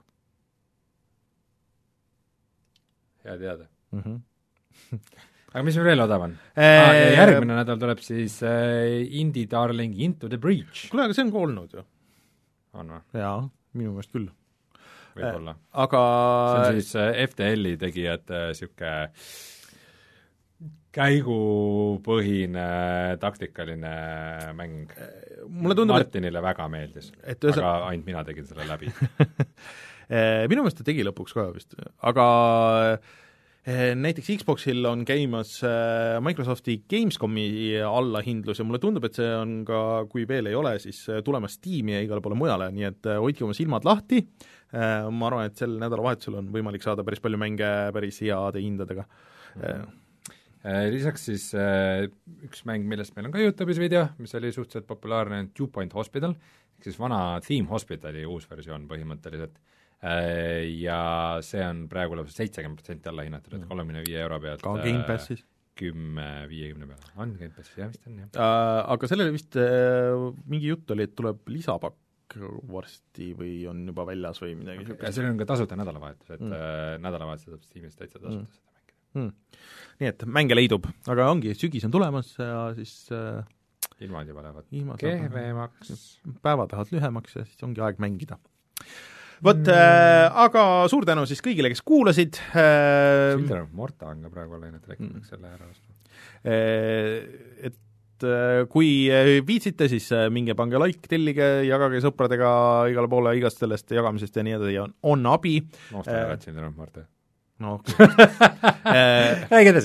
hea teada mm. -hmm. aga mis meil veel odav on eee... ah,? järgmine nädal tuleb siis äh, Indie Darling Into the Breach. kuule, aga see on ka olnud ju. on või? jaa, minu meelest küll. võib-olla. aga see on siis F T L-i tegijate niisugune käigupõhine taktikaline mäng. mulle tundub, Martinile et... väga meeldis, öösel... aga ainult mina tegin selle läbi. minu meelest ta tegi lõpuks ka vist, aga näiteks Xboxil on käimas Microsofti Gamescomi allahindlus ja mulle tundub, et see on ka, kui veel ei ole, siis tulemas Steam'i ja igale poole mujale, nii et hoidke oma silmad lahti, ma arvan, et sel nädalavahetusel on võimalik saada päris palju mänge päris heade hindadega mm.. Lisaks siis üks mäng, millest meil on ka YouTube'is video, mis oli suhteliselt populaarne, Two Point Hospital, ehk siis vana Theme Hospitali uus versioon põhimõtteliselt, ja see on praegu lõpuks seitsekümmend protsenti alla hinnatud, et kolmekümne viie euro pealt ka Game Passis? kümme viiekümne peale, on Game Passis, jah vist on, jah äh,. Aga sellele vist äh, mingi jutt oli, et tuleb lisapakk varsti või on juba väljas või midagi okay. Ja see on ka tasuta nädalavahetus, et mm. äh, nädalavahetus saab Steamis täitsa tasuta mm. seda mängida mm.. Nii et mänge leidub, aga ongi, sügis on tulemas ja siis äh, ilmad juba lähevad kehvemaks, päevad lähevad lühemaks ja siis ongi aeg mängida. Vot äh,, aga suur tänu siis kõigile, kes kuulasid äh,. Silder Morta on ka praegu läinud, rääkitakse selle ära äh,. Et äh, kui viitsite, siis minge pange like, tellige, jagage sõpradega igale poole igast sellest jagamisest ja nii edasi ja on, on abi. Nost on ära, et Silder Morta. No okay. Räägi edasi.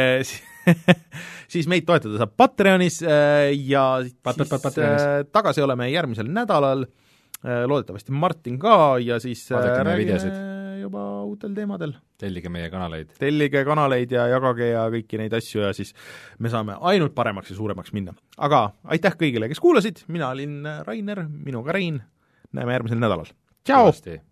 Siis meid toetada saab Patreonis ja pat, siis pat, pat, tagasi oleme järgmisel nädalal, loodetavasti Martin ka ja siis vaadake räägime juba uutel teemadel. Tellige meie kanaleid. Tellige kanaleid ja jagage ja kõiki neid asju ja siis me saame ainult paremaks ja suuremaks minna. Aga aitäh kõigile, kes kuulasid, mina olin Rainer, minuga Rein, näeme järgmisel nädalal. Tšau!